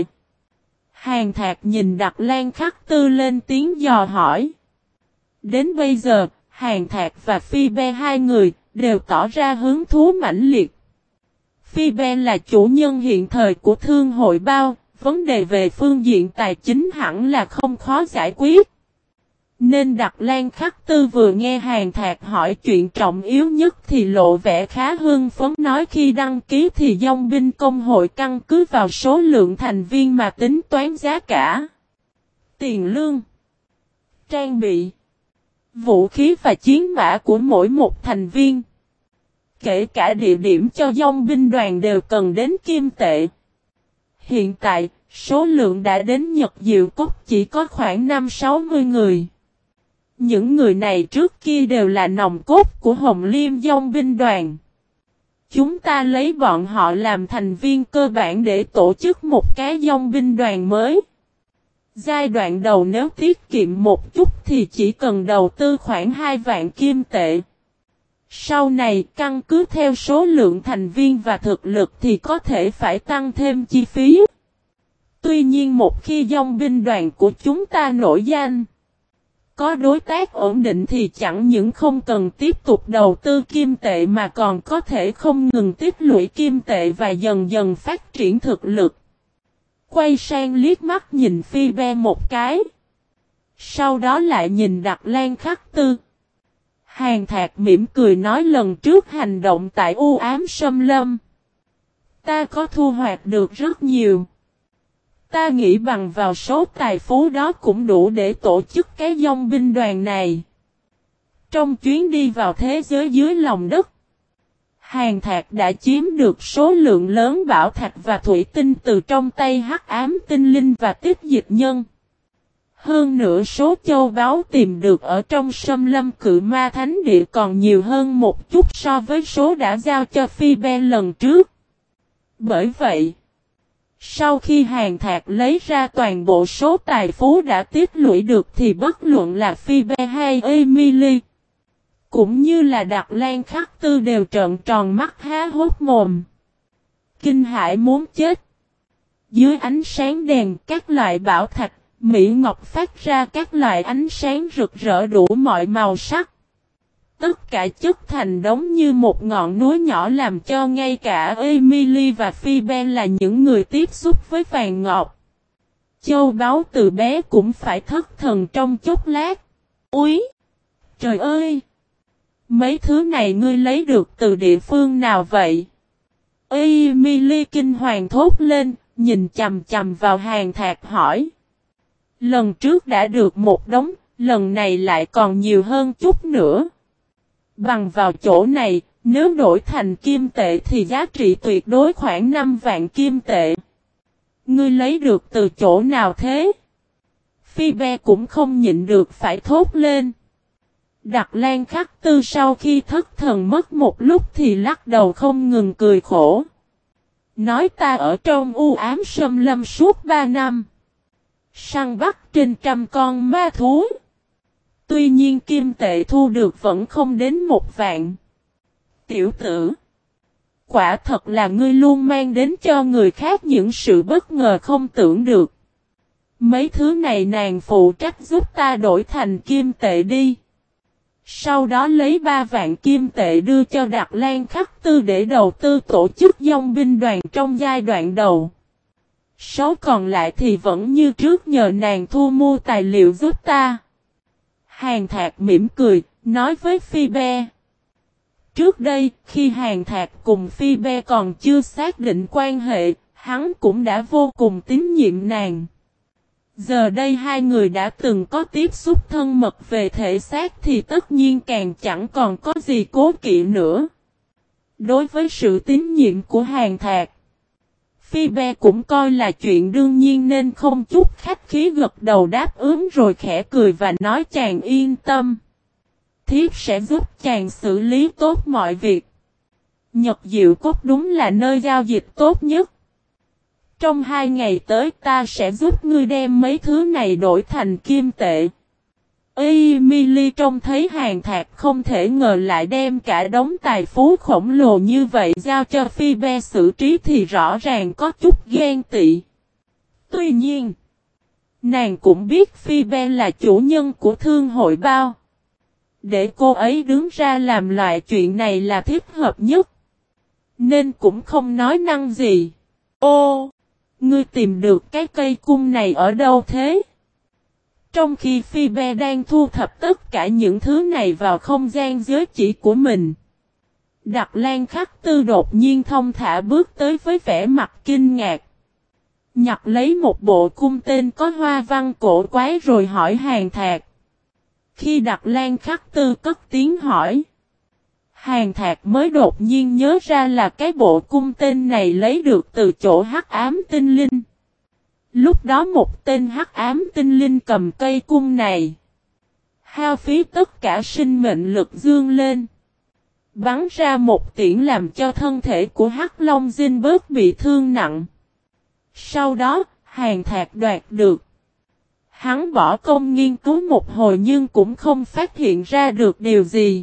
Hàn Thạc nhìn Đặc Lan Khắc Tư lên tiếng dò hỏi. Đến bây giờ, Hàn Thạc và Phi Be hai người đều tỏ ra hứng thú mãnh liệt. Phi Be là chủ nhân hiện thời của thương hội bao, vấn đề về phương diện tài chính hẳn là không khó giải quyết. Nên Đặc Lan Khắc Tư vừa nghe Hàn Thạc hỏi chuyện trọng yếu nhất thì lộ vẻ khá hưng phấn, nói khi đăng ký thì dòng binh công hội căn cứ vào số lượng thành viên mà tính toán giá cả, tiền lương, trang bị, vũ khí và chiến mã của mỗi một thành viên. Kể cả địa điểm cho dòng binh đoàn đều cần đến kim tệ. Hiện tại, số lượng đã đến Nhật Diệu Cúc chỉ có khoảng 5-60 người. Những người này trước kia đều là nòng cốt của Hồng Liêm dòng binh đoàn. Chúng ta lấy bọn họ làm thành viên cơ bản để tổ chức một cái dòng binh đoàn mới. Giai đoạn đầu nếu tiết kiệm một chút thì chỉ cần đầu tư khoảng 2 vạn kim tệ. Sau này căn cứ theo số lượng thành viên và thực lực thì có thể phải tăng thêm chi phí. Tuy nhiên một khi dòng binh đoàn của chúng ta nổi danh, có đối tác ổn định thì chẳng những không cần tiếp tục đầu tư kim tệ mà còn có thể không ngừng tích lũy kim tệ và dần dần phát triển thực lực. Quay sang liếc mắt nhìn Phi Be một cái. Sau đó lại nhìn Đặc Lan Khắc Tư. Hàn Thạc mỉm cười nói lần trước hành động tại U Ám Xâm Lâm, ta có thu hoạch được rất nhiều. Ta nghĩ bằng vào số tài phú đó cũng đủ để tổ chức cái dòng binh đoàn này. Trong chuyến đi vào thế giới dưới lòng đất, Hàn Thạc đã chiếm được số lượng lớn bảo thạch và thủy tinh từ trong tay Hắc Ám Tinh Linh và Tích Dịch Nhân. Hơn nữa số châu báu tìm được ở trong Xâm Lâm Cự Ma Thánh Địa còn nhiều hơn một chút so với số đã giao cho Phi Be lần trước. Bởi vậy, sau khi Hàn Thạc lấy ra toàn bộ số tài phú đã tích lũy được thì bất luận là Phi Be hay Emily, cũng như là Đặc Lan Khắc Tư đều trợn tròn mắt há hốc mồm. kinh hãi muốn chết. Dưới ánh sáng đèn, các loại bảo thạch, mỹ ngọc phát ra các loại ánh sáng rực rỡ đủ mọi màu sắc. Tất cả chất thành đống như một ngọn núi nhỏ làm cho ngay cả Emily và Phoebe là những người tiếp xúc với vàng ngọc. Châu báu từ bé cũng phải thất thần trong chốc lát. Úi! Trời ơi! Mấy thứ này ngươi lấy được từ địa phương nào vậy? Emily kinh hoàng thốt lên, nhìn chằm chằm vào Hàn Thạc hỏi. Lần trước đã được một đống, lần này lại còn nhiều hơn chút nữa. Bằng vào chỗ này, nếu đổi thành kim tệ thì giá trị tuyệt đối khoảng 5 vạn kim tệ. Ngươi lấy được từ chỗ nào thế? Phoebe cũng không nhịn được phải thốt lên. Đặc Lan Khắc Tư sau khi thất thần mất một lúc thì lắc đầu không ngừng cười khổ. Nói ta ở trong u ám xâm lâm suốt 3 năm. Săn bắt trên trăm con ma thú. Tuy nhiên kim tệ thu được vẫn không đến 1 vạn. Tiểu tử. Quả thật là ngươi luôn mang đến cho người khác những sự bất ngờ không tưởng được. Mấy thứ này nàng phụ trách giúp ta đổi thành kim tệ đi. Sau đó lấy 3 vạn kim tệ đưa cho Đặc Lan Khắc Tư để đầu tư tổ chức dòng binh đoàn trong giai đoạn đầu. Số còn lại thì vẫn như trước nhờ nàng thu mua tài liệu giúp ta. Hàn Thạc mỉm cười, nói với Phoebe. Trước đây, khi Hàn Thạc cùng Phoebe còn chưa xác định quan hệ, hắn cũng đã vô cùng tín nhiệm nàng. Giờ đây hai người đã từng có tiếp xúc thân mật về thể xác thì tất nhiên càng chẳng còn có gì cố kỵ nữa. Đối với sự tín nhiệm của Hàn Thạc, Phoebe cũng coi là chuyện đương nhiên nên không chút khách khí gật đầu đáp ứng rồi khẽ cười và nói chàng yên tâm. Thiếp sẽ giúp chàng xử lý tốt mọi việc. Nhật Diệu Cốt đúng là nơi giao dịch tốt nhất. Trong 2 ngày tới ta sẽ giúp ngươi đem mấy thứ này đổi thành kim tệ. Emily trông thấy Hàn Thạc không thể ngờ lại đem cả đống tài phú khổng lồ như vậy giao cho Phoebe xử trí thì rõ ràng có chút ghen tị. Tuy nhiên, nàng cũng biết Phoebe là chủ nhân của thương hội bao. Để cô ấy đứng ra làm loại chuyện này là thích hợp nhất. Nên cũng không nói năng gì. Ô! Ngươi tìm được cái cây cung này ở đâu thế? Trong khi Phoebe đang thu thập tất cả những thứ này vào không gian giới chỉ của mình. Đặc Lan Khắc Tư đột nhiên thông thả bước tới với vẻ mặt kinh ngạc. Nhặt lấy một bộ cung tên có hoa văn cổ quái rồi hỏi Hàn Thạc. Khi Đặc Lan Khắc Tư cất tiếng hỏi. Hàn Thạc mới đột nhiên nhớ ra là cái bộ cung tên này lấy được từ chỗ Hắc Ám Tinh Linh. Lúc đó một tên Hắc Ám Tinh Linh cầm cây cung này. Hao phí tất cả sinh mệnh lực dương lên. Bắn ra một tiễn làm cho thân thể của Hắc Long Dinh bớt bị thương nặng. Sau đó, Hàn Thạc đoạt được. Hắn bỏ công nghiên cứu một hồi nhưng cũng không phát hiện ra được điều gì.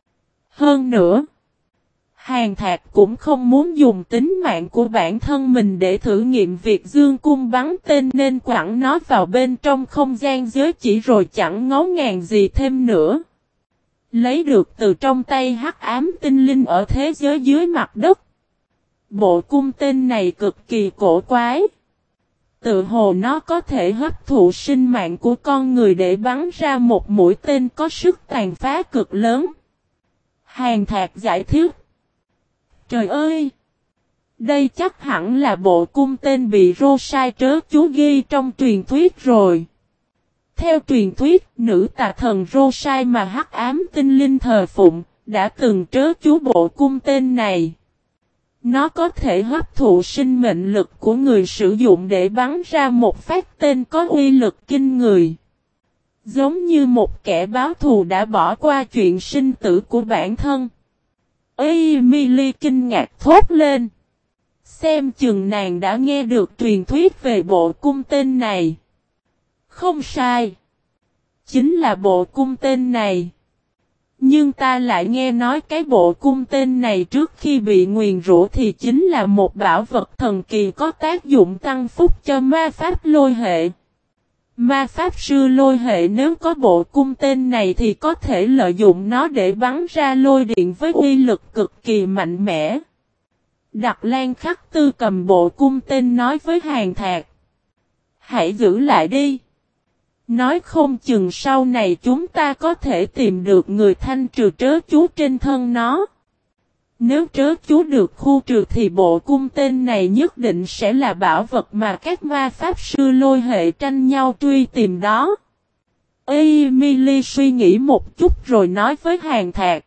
Hơn nữa, Hàn Thạc cũng không muốn dùng tính mạng của bản thân mình để thử nghiệm việc dương cung bắn tên nên quẳng nó vào bên trong không gian giới chỉ rồi chẳng ngó ngàng gì thêm nữa. Lấy được từ trong tay Hắc Ám Tinh Linh ở thế giới dưới mặt đất. Bộ cung tên này cực kỳ cổ quái. Tự hồ nó có thể hấp thụ sinh mạng của con người để bắn ra một mũi tên có sức tàn phá cực lớn. Hàn Thạc giải thích. Trời ơi! Đây chắc hẳn là bộ cung tên bị Rosai trớ chú ghi trong truyền thuyết rồi. Theo truyền thuyết, nữ tà thần Rosai mà Hắc Ám Tinh Linh thờ phụng, đã từng trớ chú bộ cung tên này. Nó có thể hấp thụ sinh mệnh lực của người sử dụng để bắn ra một phát tên có uy lực kinh người. Giống như một kẻ báo thù đã bỏ qua chuyện sinh tử của bản thân. Emily kinh ngạc thốt lên. Xem chừng nàng đã nghe được truyền thuyết về bộ cung tên này. Không sai. Chính là bộ cung tên này. Nhưng ta lại nghe nói cái bộ cung tên này trước khi bị nguyền rủa thì chính là một bảo vật thần kỳ có tác dụng tăng phúc cho ma pháp lôi hệ. Ma pháp sư lôi hệ nếu có bộ cung tên này thì có thể lợi dụng nó để bắn ra lôi điện với uy lực cực kỳ mạnh mẽ. Đặc Lan Khắc Tư cầm bộ cung tên nói với Hàn Thạc. Hãy giữ lại đi. Nói không chừng sau này chúng ta có thể tìm được người thanh trừ trớ chú trên thân nó. Nếu trớ chú được khu trừ thì bộ cung tên này nhất định sẽ là bảo vật mà các ma pháp sư lôi hệ tranh nhau truy tìm đó. Emily suy nghĩ một chút rồi nói với Hàn Thạc.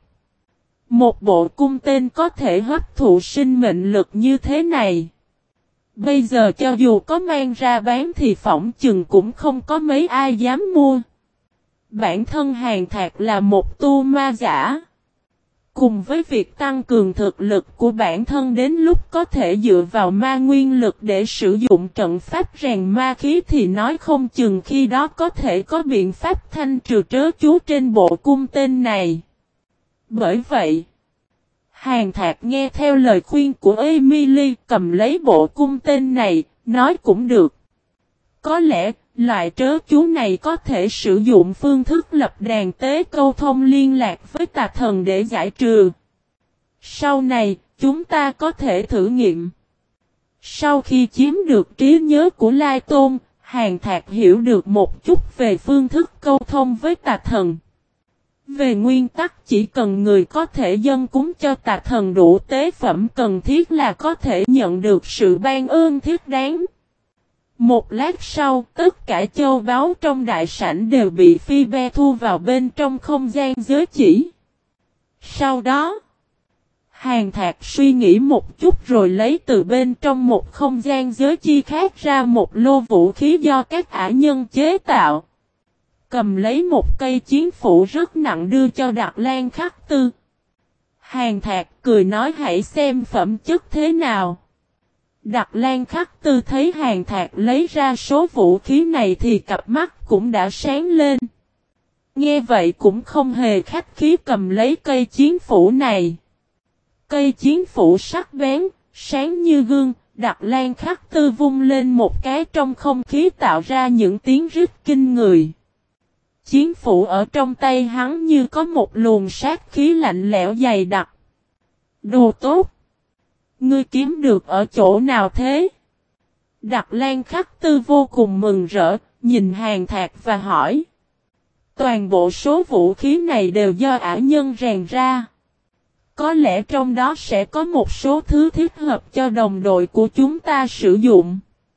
Một bộ cung tên có thể hấp thụ sinh mệnh lực như thế này. Bây giờ cho dù có mang ra bán thì phỏng chừng cũng không có mấy ai dám mua. Bản thân Hàn Thạc là một tu ma giả. Cùng với việc tăng cường thực lực của bản thân đến lúc có thể dựa vào ma nguyên lực để sử dụng trận pháp rèn ma khí thì nói không chừng khi đó có thể có biện pháp thanh trừ trớ chú trên bộ cung tên này. Bởi vậy, Hàn Thạc nghe theo lời khuyên của Emily cầm lấy bộ cung tên này, nói cũng được. Có lẽ, loại trớ chú này có thể sử dụng phương thức lập đàn tế câu thông liên lạc với tà thần để giải trừ. Sau này, chúng ta có thể thử nghiệm. Sau khi chiếm được trí nhớ của Lai Tôn, Hàn Thạc hiểu được một chút về phương thức câu thông với tà thần. Về nguyên tắc chỉ cần người có thể dâng cúng cho tà thần đủ tế phẩm cần thiết là có thể nhận được sự ban ơn thiết đáng. Một lát sau, tất cả châu báu trong đại sảnh đều bị Phoebe thu vào bên trong không gian giới chỉ. Sau đó, Hàn Thạc suy nghĩ một chút rồi lấy từ bên trong một không gian giới chi khác ra một lô vũ khí do các ả nhân chế tạo. Cầm lấy một cây chiến phủ rất nặng đưa cho Đặc Lan Khắc Tư. Hàn Thạc cười nói hãy xem phẩm chất thế nào. Đặc Lan Khắc Tư thấy Hàn Thạc lấy ra số vũ khí này thì cặp mắt cũng đã sáng lên. Nghe vậy cũng không hề khách khí cầm lấy cây chiến phủ này. Cây chiến phủ sắc bén, sáng như gương, Đặc Lan Khắc Tư vung lên một cái trong không khí tạo ra những tiếng rít kinh người. Chiến phủ ở trong tay hắn như có một luồng sát khí lạnh lẽo dày đặc. Đồ tốt! Ngươi kiếm được ở chỗ nào thế? Đặc Lan Khắc Tư vô cùng mừng rỡ, nhìn Hàn Thạc và hỏi. Toàn bộ số vũ khí này đều do ả nhân rèn ra. Có lẽ trong đó sẽ có một số thứ thích hợp cho đồng đội của chúng ta sử dụng.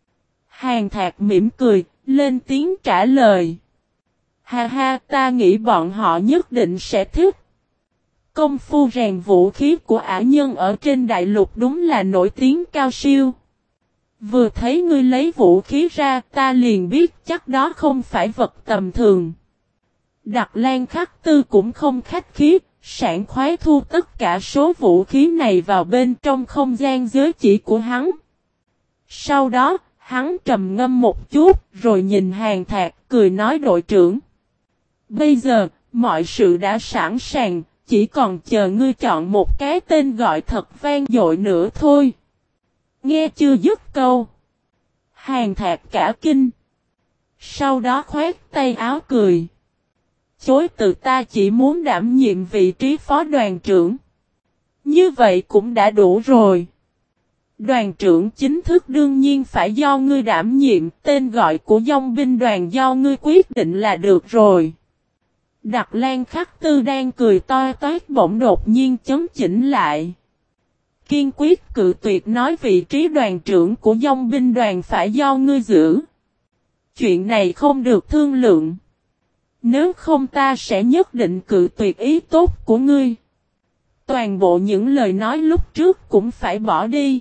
Hàn Thạc mỉm cười, lên tiếng trả lời. Ha ha, ta nghĩ bọn họ nhất định sẽ thích. Công phu rèn vũ khí của ả nhân ở trên đại lục đúng là nổi tiếng cao siêu. Vừa thấy ngươi lấy vũ khí ra ta liền biết chắc đó không phải vật tầm thường. Đặc Lan Khắc Tư cũng không khách khí, sảng khoái thu tất cả số vũ khí này vào bên trong không gian giới chỉ của hắn. Sau đó, hắn trầm ngâm một chút rồi nhìn Hàn Thạc cười nói đội trưởng. Bây giờ, mọi sự đã sẵn sàng, chỉ còn chờ ngươi chọn một cái tên gọi thật vang dội nữa thôi. Nghe chưa dứt câu. Hàn Thạc cả kinh. Sau đó khoét tay áo cười. Chối từ ta chỉ muốn đảm nhiệm vị trí phó đoàn trưởng. Như vậy cũng đã đủ rồi. Đoàn trưởng chính thức đương nhiên phải do ngươi đảm nhiệm, tên gọi của dòng binh đoàn do ngươi quyết định là được rồi. Đặc Lan Khắc Tư đang cười to toét bỗng đột nhiên chấn chỉnh lại. Kiên quyết cự tuyệt nói vị trí đoàn trưởng của dòng binh đoàn phải do ngươi giữ. Chuyện này không được thương lượng. Nếu không ta sẽ nhất định cự tuyệt ý tốt của ngươi. Toàn bộ những lời nói lúc trước cũng phải bỏ đi.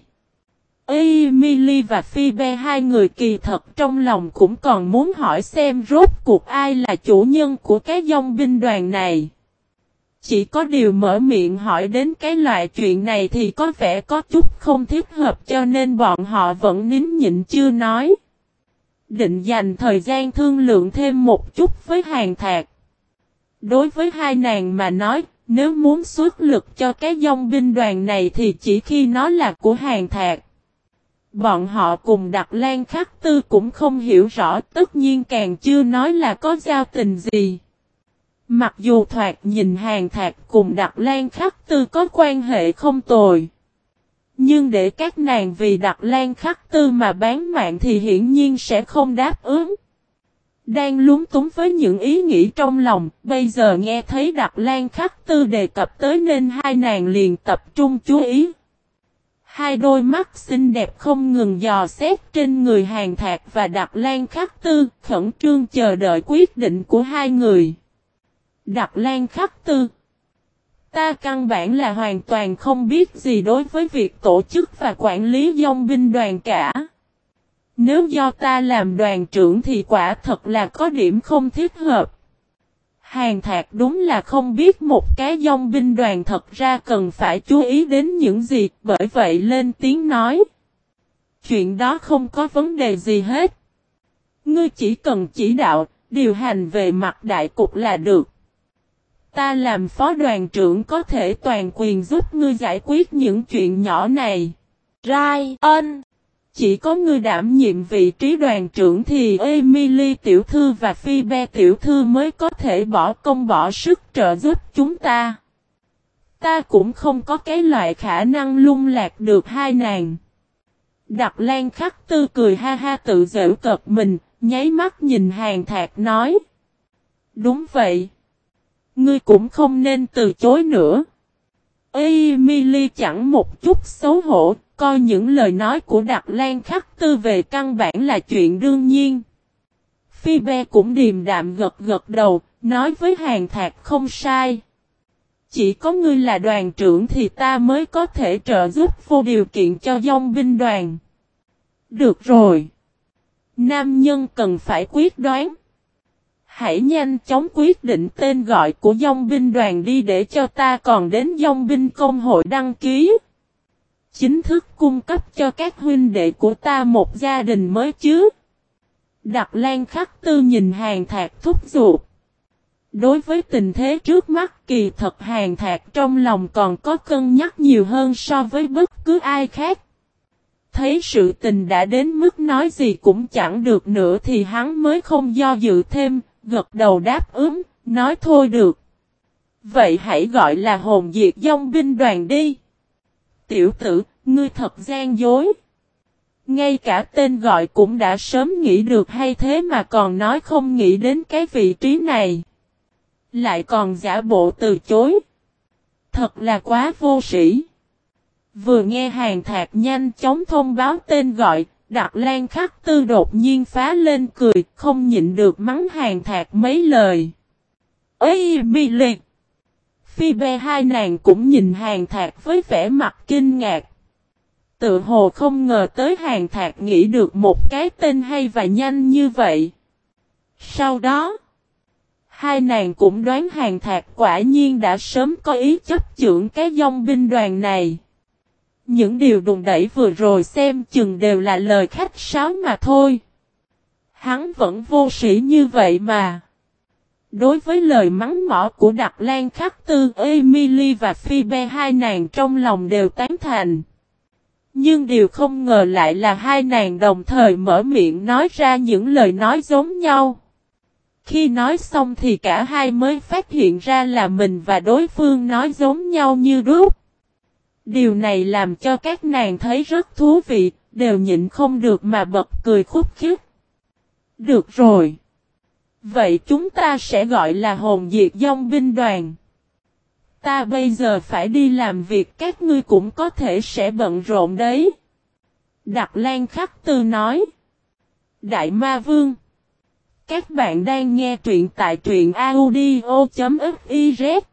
Emily và Phoebe hai người kỳ thật trong lòng cũng còn muốn hỏi xem rốt cuộc ai là chủ nhân của cái dòng binh đoàn này. Chỉ có điều mở miệng hỏi đến cái loại chuyện này thì có vẻ có chút không thích hợp cho nên bọn họ vẫn nín nhịn chưa nói. Định dành thời gian thương lượng thêm một chút với Hàn Thạc. Đối với hai nàng mà nói, nếu muốn xuất lực cho cái dòng binh đoàn này thì chỉ khi nó là của Hàn Thạc. Bọn họ cùng Đặc Lan Khắc Tư cũng không hiểu rõ, tất nhiên càng chưa nói là có giao tình gì. Mặc dù thoạt nhìn Hàn Thạc cùng Đặc Lan Khắc Tư có quan hệ không tồi. Nhưng để các nàng vì Đặc Lan Khắc Tư mà bán mạng thì hiển nhiên sẽ không đáp ứng. Đang lúng túng với những ý nghĩ trong lòng, bây giờ nghe thấy Đặc Lan Khắc Tư đề cập tới nên hai nàng liền tập trung chú ý. Hai đôi mắt xinh đẹp không ngừng dò xét trên người Hàn Thạc và Đặc Lan Khắc Tư, khẩn trương chờ đợi quyết định của hai người. Đặc Lan Khắc Tư: ta căn bản là hoàn toàn không biết gì đối với việc tổ chức và quản lý dòng binh đoàn cả. Nếu do ta làm đoàn trưởng thì quả thật là có điểm không thích hợp. Hàn Thạc đúng là không biết một cái dòng binh đoàn thật ra cần phải chú ý đến những gì, bởi vậy lên tiếng nói. Chuyện đó không có vấn đề gì hết. Ngươi chỉ cần chỉ đạo, điều hành về mặt đại cục là được. Ta làm phó đoàn trưởng có thể toàn quyền giúp ngươi giải quyết những chuyện nhỏ này. Ryan, chỉ có ngươi đảm nhiệm vị trí đoàn trưởng thì Emily tiểu thư và Phoebe tiểu thư mới có thể bỏ công bỏ sức trợ giúp chúng ta. Ta cũng không có cái loại khả năng lung lạc được hai nàng. Đặc Lan Khắc Tư cười ha ha tự giễu cợt mình, nháy mắt nhìn Hàn Thạc nói. Đúng vậy. Ngươi cũng không nên từ chối nữa. Emily chẳng một chút xấu hổ, coi những lời nói của Đặc Lan Khắc Tư về căn bản là chuyện đương nhiên. Phoebe cũng điềm đạm gật gật đầu, nói với Hàn Thạc không sai. Chỉ có ngươi là đoàn trưởng thì ta mới có thể trợ giúp vô điều kiện cho dòng binh đoàn. Được rồi. Nam nhân cần phải quyết đoán. Hãy nhanh chóng quyết định tên gọi của dòng binh đoàn đi để cho ta còn đến dòng binh công hội đăng ký. Chính thức cung cấp cho các huynh đệ của ta một gia đình mới chứ. Đặc Lan Khắc Tư nhìn Hàn Thạc thúc giục. Đối với tình thế trước mắt kỳ thật Hàn Thạc trong lòng còn có cân nhắc nhiều hơn so với bất cứ ai khác. Thấy sự tình đã đến mức nói gì cũng chẳng được nữa thì hắn mới không do dự thêm, gật đầu đáp ứng, nói thôi được. Vậy hãy gọi là hồn diệt dòng binh đoàn đi. Tiểu tử, ngươi thật gian dối. Ngay cả tên gọi cũng đã sớm nghĩ được hay thế mà còn nói không nghĩ đến cái vị trí này. Lại còn giả bộ từ chối. Thật là quá vô sĩ. Vừa nghe Hàn Thạc nhanh chóng thông báo tên gọi, Đặc Lan Khắc Tư đột nhiên phá lên cười, không nhịn được mắng Hàn Thạc mấy lời. Ê bi liệt! Phoebe hai nàng cũng nhìn Hàn Thạc với vẻ mặt kinh ngạc. Tự hồ không ngờ tới Hàn Thạc nghĩ được một cái tên hay và nhanh như vậy. Sau đó, hai nàng cũng đoán Hàn Thạc quả nhiên đã sớm có ý chấp chưởng cái dòng binh đoàn này. Những điều đùn đẩy vừa rồi xem chừng đều là lời khách sáo mà thôi. Hắn vẫn vô sĩ như vậy mà. Đối với lời mắng mỏ của Đặc Lan Khắc Tư, Emily và Phoebe hai nàng trong lòng đều tán thành. Nhưng điều không ngờ lại là hai nàng đồng thời mở miệng nói ra những lời nói giống nhau. Khi nói xong thì cả hai mới phát hiện ra là mình và đối phương nói giống nhau như đúc. Điều này làm cho các nàng thấy rất thú vị, đều nhịn không được mà bật cười khúc khích. Được rồi. Vậy chúng ta sẽ gọi là hồn diệt dòng binh đoàn. Ta bây giờ phải đi làm việc, các ngươi cũng có thể sẽ bận rộn đấy. Đặc Lan Khắc Tư nói. Đại Ma Vương. Các bạn đang nghe truyện tại truyện audio.fiz.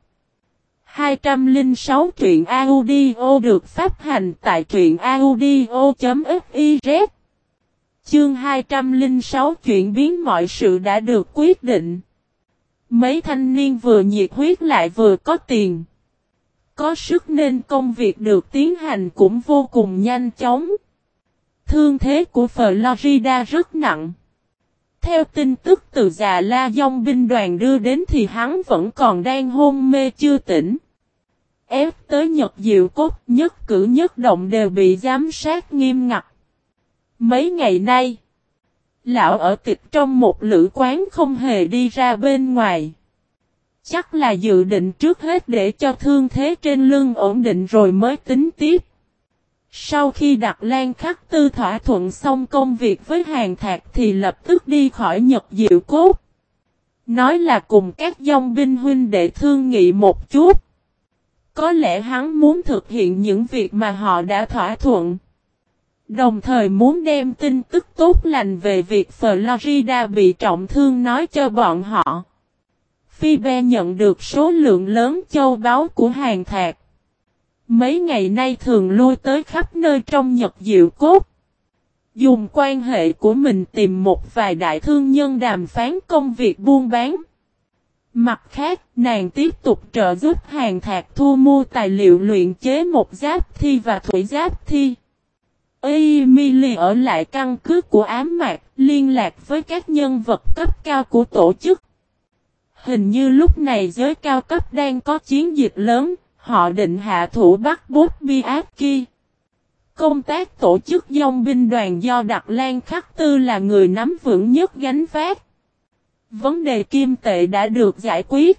206 truyện audio được phát hành tại truyện audio.fiz. Chương 206 chuyển biến mọi sự đã được quyết định. Mấy thanh niên vừa nhiệt huyết lại vừa có tiền. Có sức nên công việc được tiến hành cũng vô cùng nhanh chóng. Thương thế của Florida rất nặng. Theo tin tức từ Già La Dông binh đoàn đưa đến thì hắn vẫn còn đang hôn mê chưa tỉnh. Ép tới Nhật Diệu Cốt, nhất cử nhất động đều bị giám sát nghiêm ngặt. Mấy ngày nay, lão ở tịch trong một lữ quán không hề đi ra bên ngoài. Chắc là dự định trước hết để cho thương thế trên lưng ổn định rồi mới tính tiếp. Sau khi Đặt Lan Khắc Tư thỏa thuận xong công việc với Hàn Thạc thì lập tức đi khỏi Nhật Diệu Cốt. Nói là cùng các dòng binh huynh đệ thương nghị một chút. Có lẽ hắn muốn thực hiện những việc mà họ đã thỏa thuận. Đồng thời muốn đem tin tức tốt lành về việc Florida bị trọng thương nói cho bọn họ. Phi-be nhận được số lượng lớn châu báu của Hàn Thạc. Mấy ngày nay thường lui tới khắp nơi trong Nhật Diệu Cốt. Dùng quan hệ của mình tìm một vài đại thương nhân đàm phán công việc buôn bán. Mặt khác, nàng tiếp tục trợ giúp Hàn Thạc thu mua tài liệu luyện chế một giáp thi và thủy giáp thi. Emily ở lại căn cứ của ám mạc, liên lạc với các nhân vật cấp cao của tổ chức. Hình như lúc này giới cao cấp đang có chiến dịch lớn, họ định hạ thủ bắt Bobby Aki. Công tác tổ chức dòng binh đoàn do Đặt Lan Khắc Tư là người nắm vững nhất gánh vác. Vấn đề kim tệ đã được giải quyết.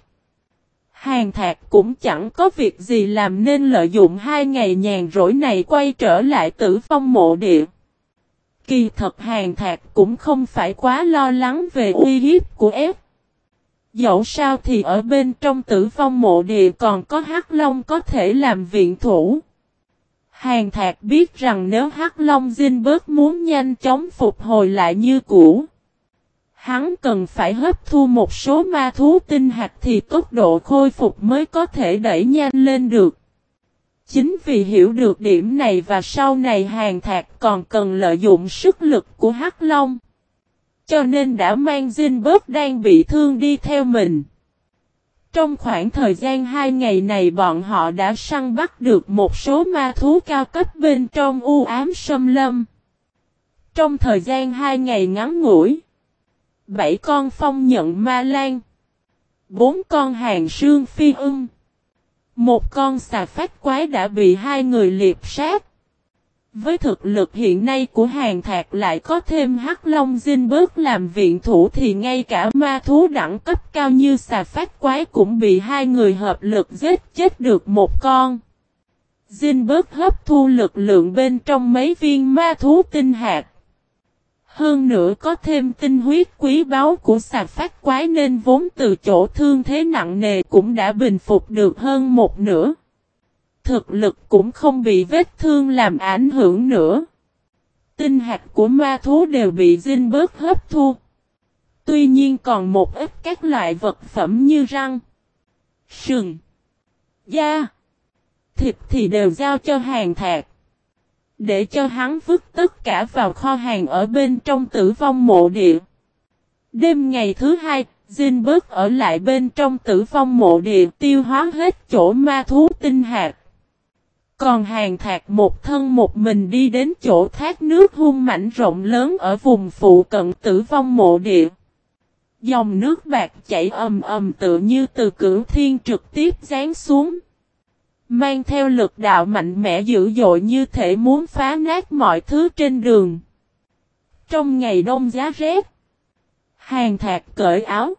Hàn Thạc cũng chẳng có việc gì làm nên lợi dụng 2 ngày nhàn rỗi này quay trở lại Tử Vong Mộ Địa. Kỳ thật Hàn Thạc cũng không phải quá lo lắng về uy hiếp của F. Dẫu sao thì ở bên trong Tử Vong Mộ Địa còn có Hắc Long có thể làm viện thủ. Hàn Thạc biết rằng nếu Hắc Long Zinberg muốn nhanh chóng phục hồi lại như cũ, hắn cần phải hấp thu một số ma thú tinh hạt thì tốc độ khôi phục mới có thể đẩy nhanh lên được. Chính vì hiểu được điểm này và sau này Hàn Thạc còn cần lợi dụng sức lực của Hắc Long. Cho nên đã mang Zinberg đang bị thương đi theo mình. Trong khoảng thời gian 2 ngày này bọn họ đã săn bắt được một số ma thú cao cấp bên trong u ám xâm lâm. Trong thời gian 2 ngày ngắn ngủi, 7 con phong nhận ma lan, 4 con hàng sương phi ưng, 1 con xà phách quái đã bị 2 người liệp sát. Với thực lực hiện nay của Hàn Thạc lại có thêm Hắc Long Zinberg làm viện thủ thì ngay cả ma thú đẳng cấp cao như xà phách quái cũng bị 2 người hợp lực giết chết được 1 con. Zinberg hấp thu lực lượng bên trong mấy viên ma thú tinh hạt. Hơn nữa có thêm tinh huyết quý báu của xà phách quái nên vốn từ chỗ thương thế nặng nề cũng đã bình phục được hơn 1/2. Thực lực cũng không bị vết thương làm ảnh hưởng nữa. Tinh hạt của ma thú đều bị Zinberg hấp thu. Tuy nhiên còn một ít các loại vật phẩm như răng, sừng, da, thịt thì đều giao cho Hàn Thạc. Để cho hắn vứt tất cả vào kho hàng ở bên trong Tử Vong Mộ Địa. Đêm ngày thứ 2, Zinberg ở lại bên trong Tử Vong Mộ Địa tiêu hóa hết chỗ ma thú tinh hạt. Còn Hàn Thạc một thân một mình đi đến chỗ thác nước hung mãnh rộng lớn ở vùng phụ cận Tử Vong Mộ Địa. Dòng nước bạc chảy ầm ầm tựa như từ cửu thiên trực tiếp giáng xuống. Mang theo lực đạo mạnh mẽ dữ dội như thể muốn phá nát mọi thứ trên đường. Trong ngày đông giá rét, Hàn Thạc cởi áo.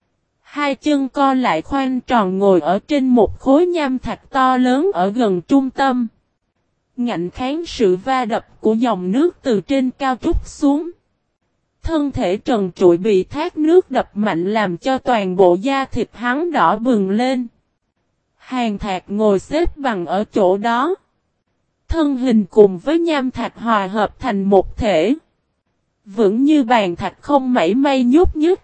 2 chân co lại khoanh tròn ngồi ở trên một khối nham thạch to lớn ở gần trung tâm. Ngạnh kháng sự va đập của dòng nước từ trên cao trút xuống. Thân thể trần trụi bị thác nước đập mạnh làm cho toàn bộ da thịt hắn đỏ bừng lên. Hàn Thạc ngồi xếp bằng ở chỗ đó. Thân hình cùng với nham thạch hòa hợp thành một thể. Vững như bàn thạch không mảy may nhúc nhích.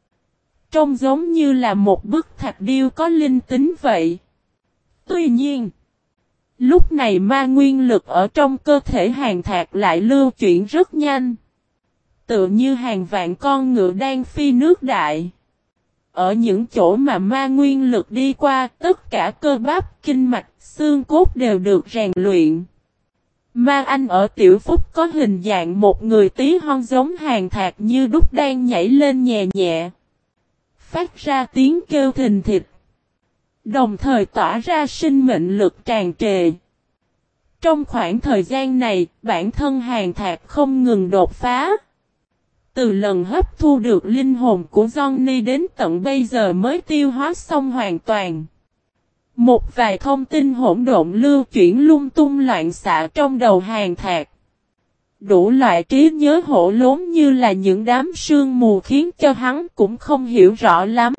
Trông giống như là một bức thạch điêu có linh tính vậy. Tuy nhiên, lúc này ma nguyên lực ở trong cơ thể Hàn Thạc lại lưu chuyển rất nhanh. Tựa như hàng vạn con ngựa đang phi nước đại. Ở những chỗ mà ma nguyên lực đi qua, tất cả cơ bắp, kinh mạch, xương cốt đều được rèn luyện. Ma Anh ở Tiểu Phúc có hình dạng một người tí hon giống Hàn Thạc như đúc đang nhảy lên nhẹ nhẹ. Phát ra tiếng kêu thình thịch. Đồng thời tỏa ra sinh mệnh lực tràn trề. Trong khoảng thời gian này, bản thân Hàn Thạc không ngừng đột phá. Từ lần hấp thu được linh hồn của Johnny đến tận bây giờ mới tiêu hóa xong hoàn toàn. Một vài thông tin hỗn độn lưu chuyển lung tung loạn xạ trong đầu Hàn Thạc. Đủ loại trí nhớ hỗn lốn như là những đám sương mù khiến cho hắn cũng không hiểu rõ lắm.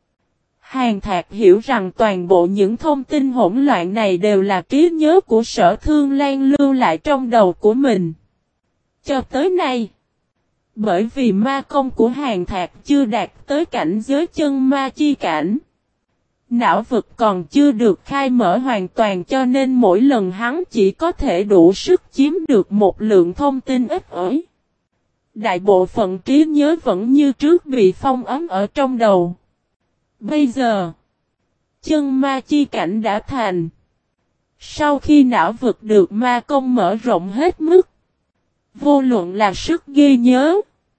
Hàn Thạc hiểu rằng toàn bộ những thông tin hỗn loạn này đều là trí nhớ của Sở Thương Lan lưu lại trong đầu của mình. Cho tới nay, bởi vì ma công của Hàn Thạc chưa đạt tới cảnh giới chân ma chi cảnh, não vực còn chưa được khai mở hoàn toàn cho nên mỗi lần hắn chỉ có thể đủ sức chiếm được một lượng thông tin ít ỏi. Đại bộ phận trí nhớ vẫn như trước bị phong ấn ở trong đầu. Bây giờ, chân ma chi cảnh đã thành. Sau khi não vực được ma công mở rộng hết mức, vô luận là sức ghi nhớ,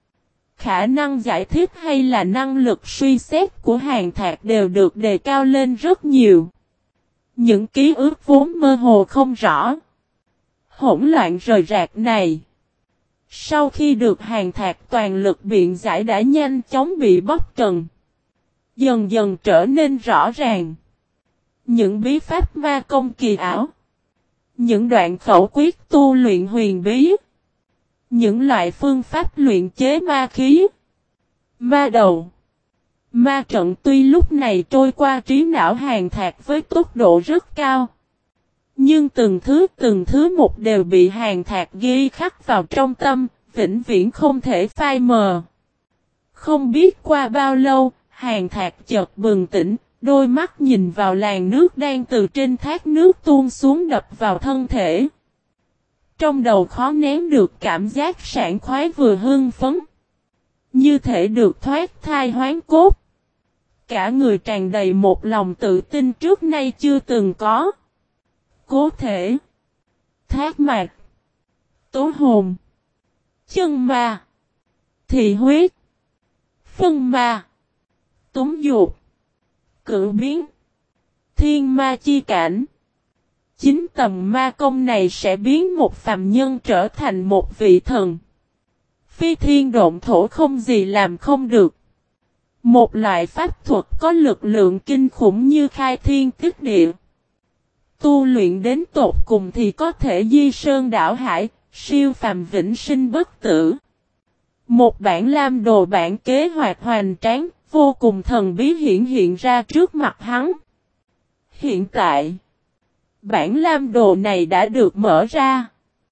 khả năng giải thích hay là năng lực suy xét của Hàn Thạc đều được đề cao lên rất nhiều. Những ký ức vốn mơ hồ không rõ, hỗn loạn rời rạc này, sau khi được Hàn Thạc toàn lực biện giải đã nhanh chóng bị bóc trần, dần dần trở nên rõ ràng. Những bí pháp ma công kỳ ảo, những đoạn khẩu quyết tu luyện huyền bí, những loại phương pháp luyện chế ma khí, ma đầu, ma trận tuy lúc này trôi qua trí não Hàn Thạc với tốc độ rất cao. Nhưng từng thứ một đều bị Hàn Thạc ghi khắc vào trong tâm, vĩnh viễn không thể phai mờ. Không biết qua bao lâu, Hàn Thạc chợt bừng tỉnh, đôi mắt nhìn vào làn nước đang từ trên thác nước tuôn xuống đập vào thân thể. Trong đầu khó nén được cảm giác sảng khoái vừa hưng phấn. Như thể được thoát thai hoán cốt. Cả người tràn đầy một lòng tự tin trước nay chưa từng có. Cố thể, thác mạc, tố hồn, chân ma, thị huyết, phân ma, túng dục, cử biến, thiên ma chi cảnh. Chính tầm ma công này sẽ biến một phàm nhân trở thành một vị thần. Phi thiên độn thổ không gì làm không được. Một loại pháp thuật có lực lượng kinh khủng như khai thiên tích địa. Tu luyện đến tột cùng thì có thể di sơn đảo hải, siêu phàm vĩnh sinh bất tử. Một bản lam đồ bản kế hoạch hoành tráng, vô cùng thần bí hiện ra trước mặt hắn. Hiện tại, bản lam đồ này đã được mở ra.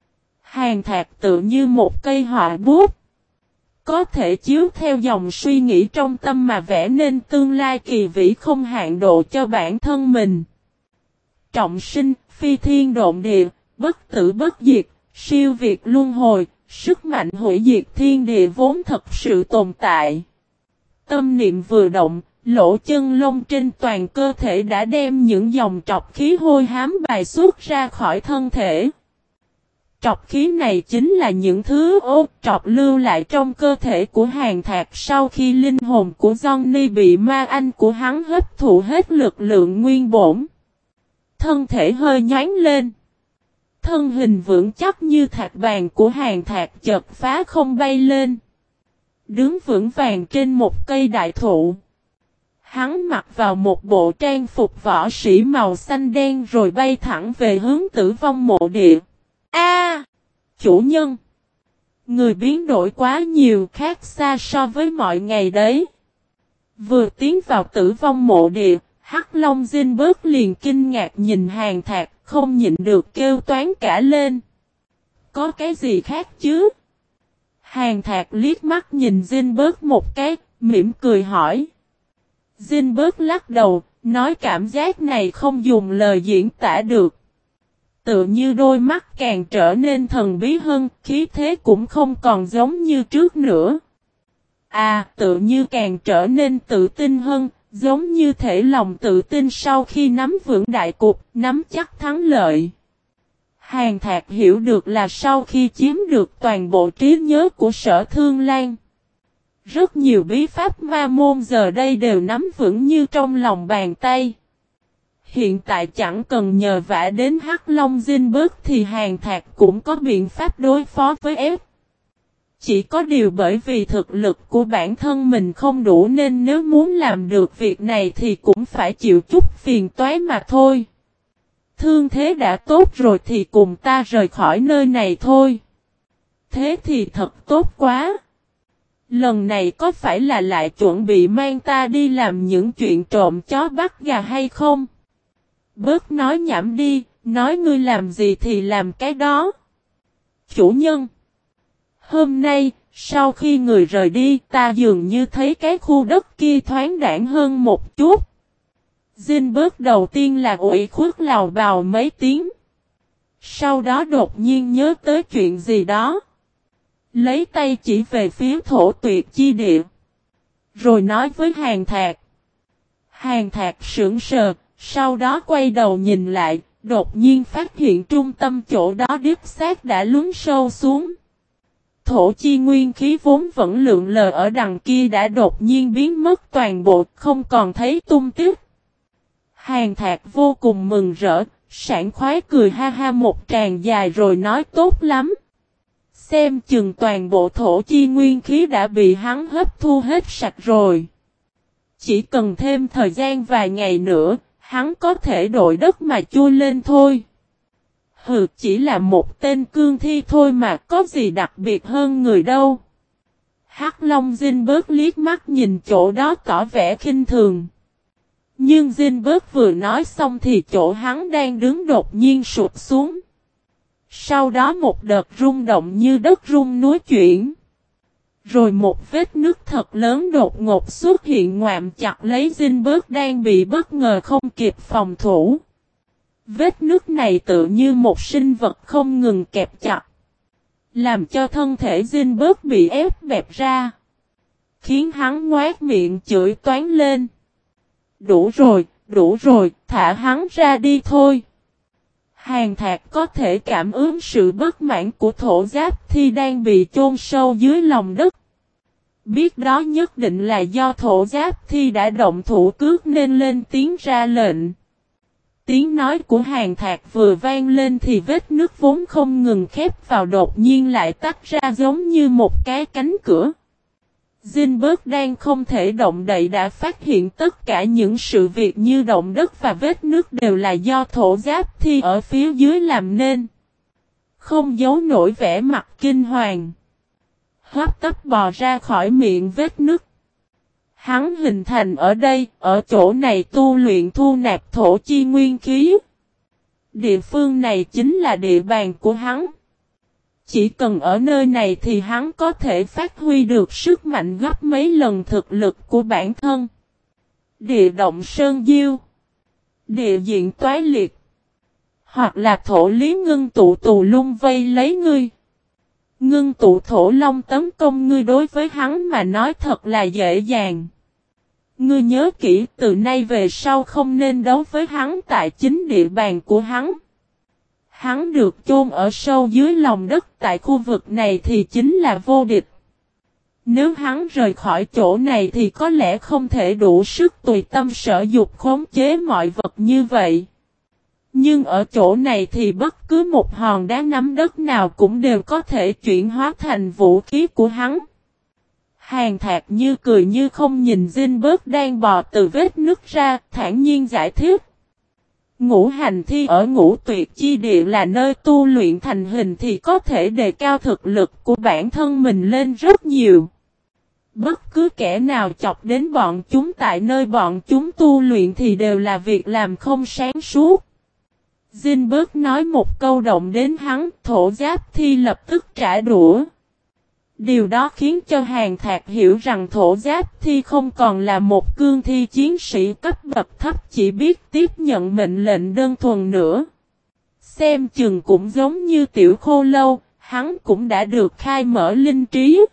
Hàn Thạc tự như một cây họa bút. Có thể chiếu theo dòng suy nghĩ trong tâm mà vẽ nên tương lai kỳ vĩ không hạn độ cho bản thân mình. Trọng sinh, phi thiên độn địa, bất tử bất diệt, siêu việt luân hồi, sức mạnh hủy diệt thiên địa vốn thật sự tồn tại. Tâm niệm vừa động, lỗ chân lông trên toàn cơ thể đã đem những dòng trọc khí hôi hám bài xuất ra khỏi thân thể. Trọc khí này chính là những thứ ô trọc lưu lại trong cơ thể của Hàn Thạc sau khi linh hồn của Johnny bị ma anh của hắn hấp thụ hết lực lượng nguyên bổn. Thân thể hơi nhoáng lên. Thân hình vững chắc như thạch bàn của Hàn Thạc chợt phá không bay lên. Đứng vững vàng trên một cây đại thụ. Hắn mặc vào một bộ trang phục võ sĩ màu xanh đen rồi bay thẳng về hướng Tử Vong Mộ Địa. A, chủ nhân! Người biến đổi quá nhiều, khác xa so với mọi ngày đấy. Vừa tiến vào Tử Vong Mộ Địa, Hắc Long Zinberg liền kinh ngạc nhìn Hàn Thạc, không nhịn được kêu toán cả lên. Có cái gì khác chứ? Hàn Thạc liếc mắt nhìn Zinberg một cái, mỉm cười hỏi. Zinberg lắc đầu, nói cảm giác này không dùng lời diễn tả được. Tự như đôi mắt càng trở nên thần bí hơn, khí thế cũng không còn giống như trước nữa. Tự như càng trở nên tự tin hơn, giống như thể lòng tự tin sau khi nắm vững đại cục, nắm chắc thắng lợi. Hàn Thạc hiểu được là sau khi chiếm được toàn bộ trí nhớ của Sở Thương Lan, rất nhiều bí pháp ma môn giờ đây đều nắm vững như trong lòng bàn tay. Hiện tại chẳng cần nhờ vả đến Hắc Long Dinh Bớt thì Hàn Thạc cũng có biện pháp đối phó với ép. Chỉ có điều bởi vì thực lực của bản thân mình không đủ nên nếu muốn làm được việc này thì cũng phải chịu chút phiền toái mà thôi. Thương thế đã tốt rồi thì cùng ta rời khỏi nơi này thôi. Thế thì thật tốt quá. Lần này có phải là lại chuẩn bị mang ta đi làm những chuyện trộm chó bắt gà hay không? Bớt nói nhảm đi, nói ngươi làm gì thì làm cái đó. Chủ nhân. Hôm nay, sau khi người rời đi, ta dường như thấy cái khu đất kia thoáng đãng hơn một chút. Dinh bớt đầu tiên là ủy khuất lào bào mấy tiếng. Sau đó đột nhiên nhớ tới chuyện gì đó. Lấy tay chỉ về phía thổ tuyệt chi địa. Rồi nói với Hàn Thạc. Hàn Thạc sững sờ, sau đó quay đầu nhìn lại, đột nhiên phát hiện trung tâm chỗ đó đích xác đã lún sâu xuống. Thổ chi nguyên khí vốn vẫn lượn lờ ở đằng kia đã đột nhiên biến mất toàn bộ, không còn thấy tung tích. Hàn Thạc vô cùng mừng rỡ, sảng khoái cười ha ha một tràng dài rồi nói tốt lắm. Xem chừng toàn bộ thổ chi nguyên khí đã bị hắn hấp thu hết sạch rồi. Chỉ cần thêm thời gian vài ngày nữa, hắn có thể đội đất mà chui lên thôi. Hừ, chỉ là một tên cương thi thôi mà có gì đặc biệt hơn người đâu. Hắc Long Dinh bớt liếc mắt nhìn chỗ đó tỏ vẻ khinh thường. Nhưng Dinh bớt vừa nói xong thì chỗ hắn đang đứng đột nhiên sụp xuống. Sau đó một đợt rung động như đất rung núi chuyển. Rồi một vết nứt thật lớn đột ngột xuất hiện ngoạm chặt lấy Dinh bớt đang bị bất ngờ không kịp phòng thủ. Vết nứt này tự như một sinh vật không ngừng kẹp chặt. Làm cho thân thể Dinh bớt bị ép bẹp ra. Khiến hắn ngoác miệng chửi toán lên. Đủ rồi, thả hắn ra đi thôi. Hàn Thạc có thể cảm ứng sự bất mãn của thổ giáp thi đang bị chôn sâu dưới lòng đất. Biết đó nhất định là do thổ giáp thi đã động thủ cước nên lên tiếng ra lệnh. Tiếng nói của Hàn Thạc vừa vang lên thì vết nứt vốn không ngừng khép vào đột nhiên lại tách ra giống như một cái cánh cửa. Dinh bớt đang không thể động đậy đã phát hiện tất cả những sự việc như động đất và vết nứt đều là do thổ giáp thi ở phía dưới làm nên. Không giấu nổi vẻ mặt kinh hoàng. Hấp tấp bò ra khỏi miệng vết nứt. Hắn hình thành ở đây, ở chỗ này tu luyện thu nạp thổ chi nguyên khí. Địa phương này chính là địa bàn của hắn. Chỉ cần ở nơi này thì hắn có thể phát huy được sức mạnh gấp mấy lần thực lực của bản thân. Địa động sơn diêu. Địa diện toái liệt. Hoặc là thổ lý ngưng tụ tù lung vây lấy ngươi. Ngưng tụ thổ long tấn công ngươi đối với hắn mà nói thật là dễ dàng. Ngươi nhớ kỹ từ nay về sau không nên đấu với hắn tại chính địa bàn của hắn. Hắn được chôn ở sâu dưới lòng đất tại khu vực này thì chính là vô địch. Nếu hắn rời khỏi chỗ này thì có lẽ không thể đủ sức tùy tâm sở dục khống chế mọi vật như vậy. Nhưng ở chỗ này thì bất cứ một hòn đá nắm đất nào cũng đều có thể chuyển hóa thành vũ khí của hắn. Hàn Thạc như cười như không nhìn Dinh bớt đang bò từ vết nứt ra, thản nhiên giải thích. Ngũ hành thi ở ngũ tuyệt chi địa là nơi tu luyện thành hình thì có thể đề cao thực lực của bản thân mình lên rất nhiều. Bất cứ kẻ nào chọc đến bọn chúng tại nơi bọn chúng tu luyện thì đều là việc làm không sáng suốt. Dinh bớt nói một câu động đến hắn, thổ giáp thi lập tức trả đũa. Điều đó khiến cho Hàn Thạc hiểu rằng thổ giáp thi không còn là một cương thi chiến sĩ cấp bậc thấp chỉ biết tiếp nhận mệnh lệnh đơn thuần nữa. Xem chừng cũng giống như tiểu khô lâu, hắn cũng đã được khai mở linh trí.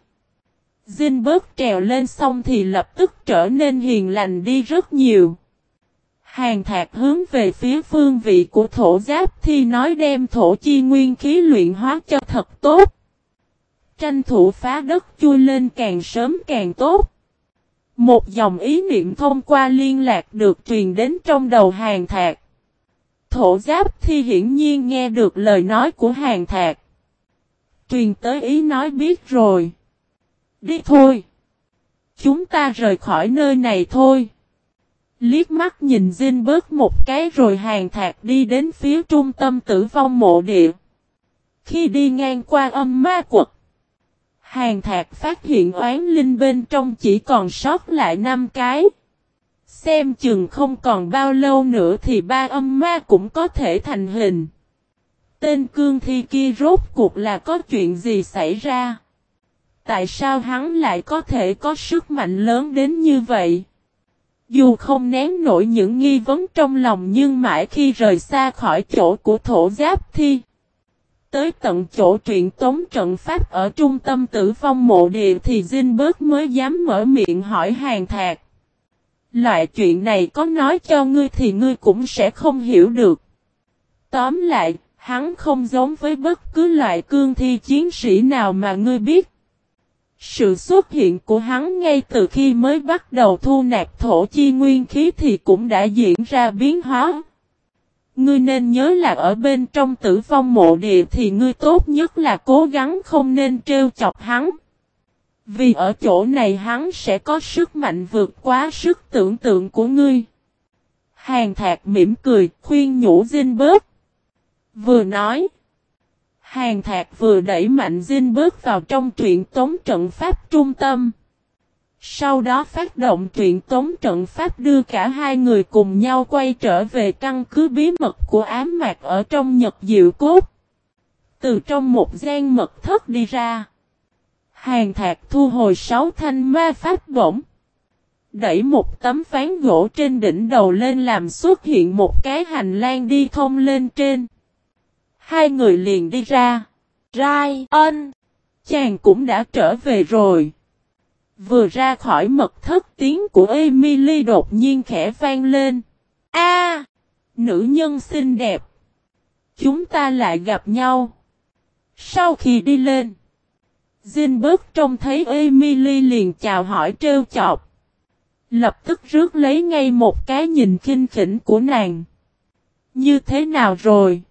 Dinh bớt trèo lên xong thì lập tức trở nên hiền lành đi rất nhiều. Hàn Thạc hướng về phía phương vị của thổ giáp thi nói đem thổ chi nguyên khí luyện hóa cho thật tốt. Tranh thủ phá đất chui lên càng sớm càng tốt. Một dòng ý niệm thông qua liên lạc được truyền đến trong đầu Hàn Thạc. Thổ giáp thi hiển nhiên nghe được lời nói của Hàn Thạc. Truyền tới ý nói biết rồi. Đi thôi. Chúng ta rời khỏi nơi này thôi. Liếc mắt nhìn Zinberg một cái rồi Hàn Thạc đi đến phía trung tâm tử vong mộ địa. Khi đi ngang qua âm ma quật, Hàn Thạc phát hiện oán linh bên trong chỉ còn sót lại 5 cái. Xem chừng không còn bao lâu nữa thì 3 âm ma cũng có thể thành hình. Tên cương thi kia rốt cuộc là có chuyện gì xảy ra? Tại sao hắn lại có thể có sức mạnh lớn đến như vậy? Dù không nén nổi những nghi vấn trong lòng nhưng mãi khi rời xa khỏi chỗ của thổ giáp thi. Tới tận chỗ truyện tống trận pháp ở trung tâm tử vong mộ địa thì Zinberg mới dám mở miệng hỏi Hàn Thạc. Loại chuyện này có nói cho ngươi thì ngươi cũng sẽ không hiểu được. Tóm lại, hắn không giống với bất cứ loại cương thi chiến sĩ nào mà ngươi biết. Sự xuất hiện của hắn ngay từ khi mới bắt đầu thu nạp thổ chi nguyên khí thì cũng đã diễn ra biến hóa. Ngươi nên nhớ là ở bên trong tử vong mộ địa thì ngươi tốt nhất là cố gắng không nên trêu chọc hắn. Vì ở chỗ này hắn sẽ có sức mạnh vượt quá sức tưởng tượng của ngươi. Hàn Thạc mỉm cười khuyên nhủ Zinberg. Vừa nói. Hàn Thạc vừa đẩy mạnh Zinberg vào trong truyện tống trận pháp trung tâm. Sau đó phát động truyện tống trận pháp đưa cả hai người cùng nhau quay trở về căn cứ bí mật của ám mạc ở trong Nhật Diệu Cốt. Từ trong một gian mật thất đi ra. Hàn Thạc thu hồi 6 thanh ma pháp bổng. Đẩy một tấm ván gỗ trên đỉnh đầu lên làm xuất hiện một cái hành lang đi thông lên trên. Hai người liền đi ra. Ryan, chàng cũng đã trở về rồi. Vừa ra khỏi mật thất tiếng của Emily đột nhiên khẽ vang lên. A, nữ nhân xinh đẹp. Chúng ta lại gặp nhau. Sau khi đi lên, Zinberg trông thấy Emily liền chào hỏi trêu chọc. Lập tức rước lấy ngay một cái nhìn khinh khỉnh của nàng. Như thế nào rồi?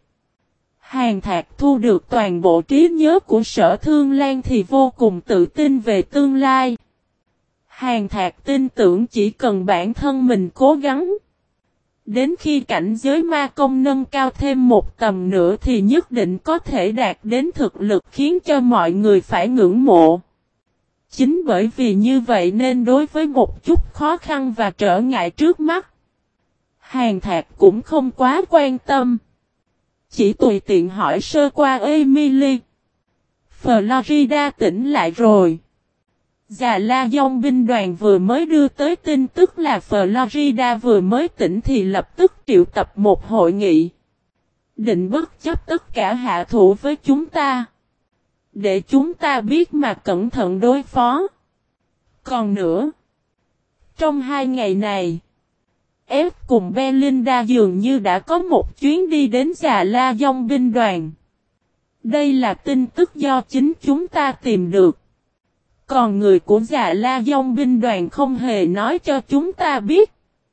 Hàn Thạc thu được toàn bộ trí nhớ của Sở Thương Lan thì vô cùng tự tin về tương lai. Hàn Thạc tin tưởng chỉ cần bản thân mình cố gắng. Đến khi cảnh giới ma công nâng cao thêm một tầm nữa thì nhất định có thể đạt đến thực lực khiến cho mọi người phải ngưỡng mộ. Chính bởi vì như vậy nên đối với một chút khó khăn và trở ngại trước mắt, Hàn Thạc cũng không quá quan tâm. Chỉ tùy tiện hỏi sơ qua Emily. Florida tỉnh lại rồi. Già La Dông binh đoàn vừa mới đưa tới tin tức là Florida vừa mới tỉnh thì lập tức triệu tập một hội nghị. Định bất chấp tất cả hạ thủ với chúng ta. Để chúng ta biết mà cẩn thận đối phó. Còn nữa, trong 2 ngày này, F cùng Belinda dường như đã có một chuyến đi đến Già La Dông binh đoàn. Đây là tin tức do chính chúng ta tìm được. Còn người của Già La Dông binh đoàn không hề nói cho chúng ta biết.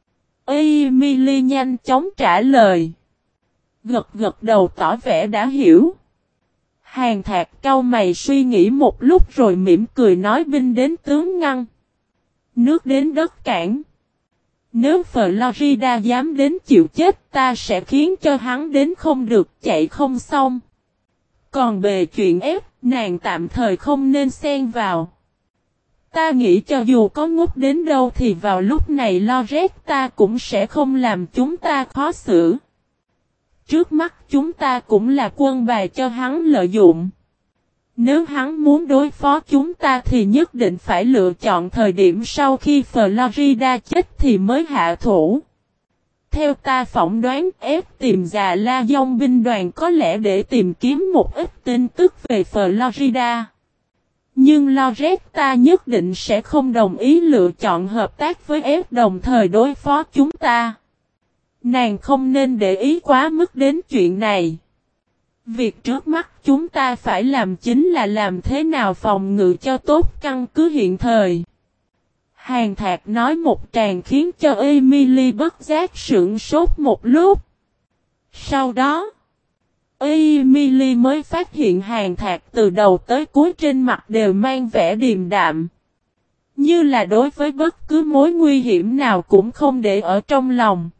Emily nhanh chóng trả lời. Gật gật đầu tỏ vẻ đã hiểu. Hàn Thạc cau mày suy nghĩ một lúc rồi mỉm cười nói binh đến tướng ngăn. Nước đến đất cản. Nếu Florida dám đến chịu chết ta sẽ khiến cho hắn đến không được chạy không xong. Còn về chuyện ép nàng tạm thời không nên xen vào. Ta nghĩ cho dù có ngốc đến đâu thì vào lúc này lo rét ta cũng sẽ không làm chúng ta khó xử. Trước mắt chúng ta cũng là quân bài cho hắn lợi dụng. Nếu hắn muốn đối phó chúng ta thì nhất định phải lựa chọn thời điểm sau khi Florida chết thì mới hạ thủ. Theo ta phỏng đoán ép tìm Già La Dông binh đoàn có lẽ để tìm kiếm một ít tin tức về Florida. Nhưng Loretta nhất định sẽ không đồng ý lựa chọn hợp tác với F đồng thời đối phó chúng ta. Nàng không nên để ý quá mức đến chuyện này. Việc trước mắt chúng ta phải làm chính là làm thế nào phòng ngự cho tốt căn cứ hiện thời. Hàn Thạc nói một tràng khiến cho Emily bất giác sững sốt một lúc. Sau đó, Emily mới phát hiện Hàn Thạc từ đầu tới cuối trên mặt đều mang vẻ điềm đạm. Như là đối với bất cứ mối nguy hiểm nào cũng không để ở trong lòng.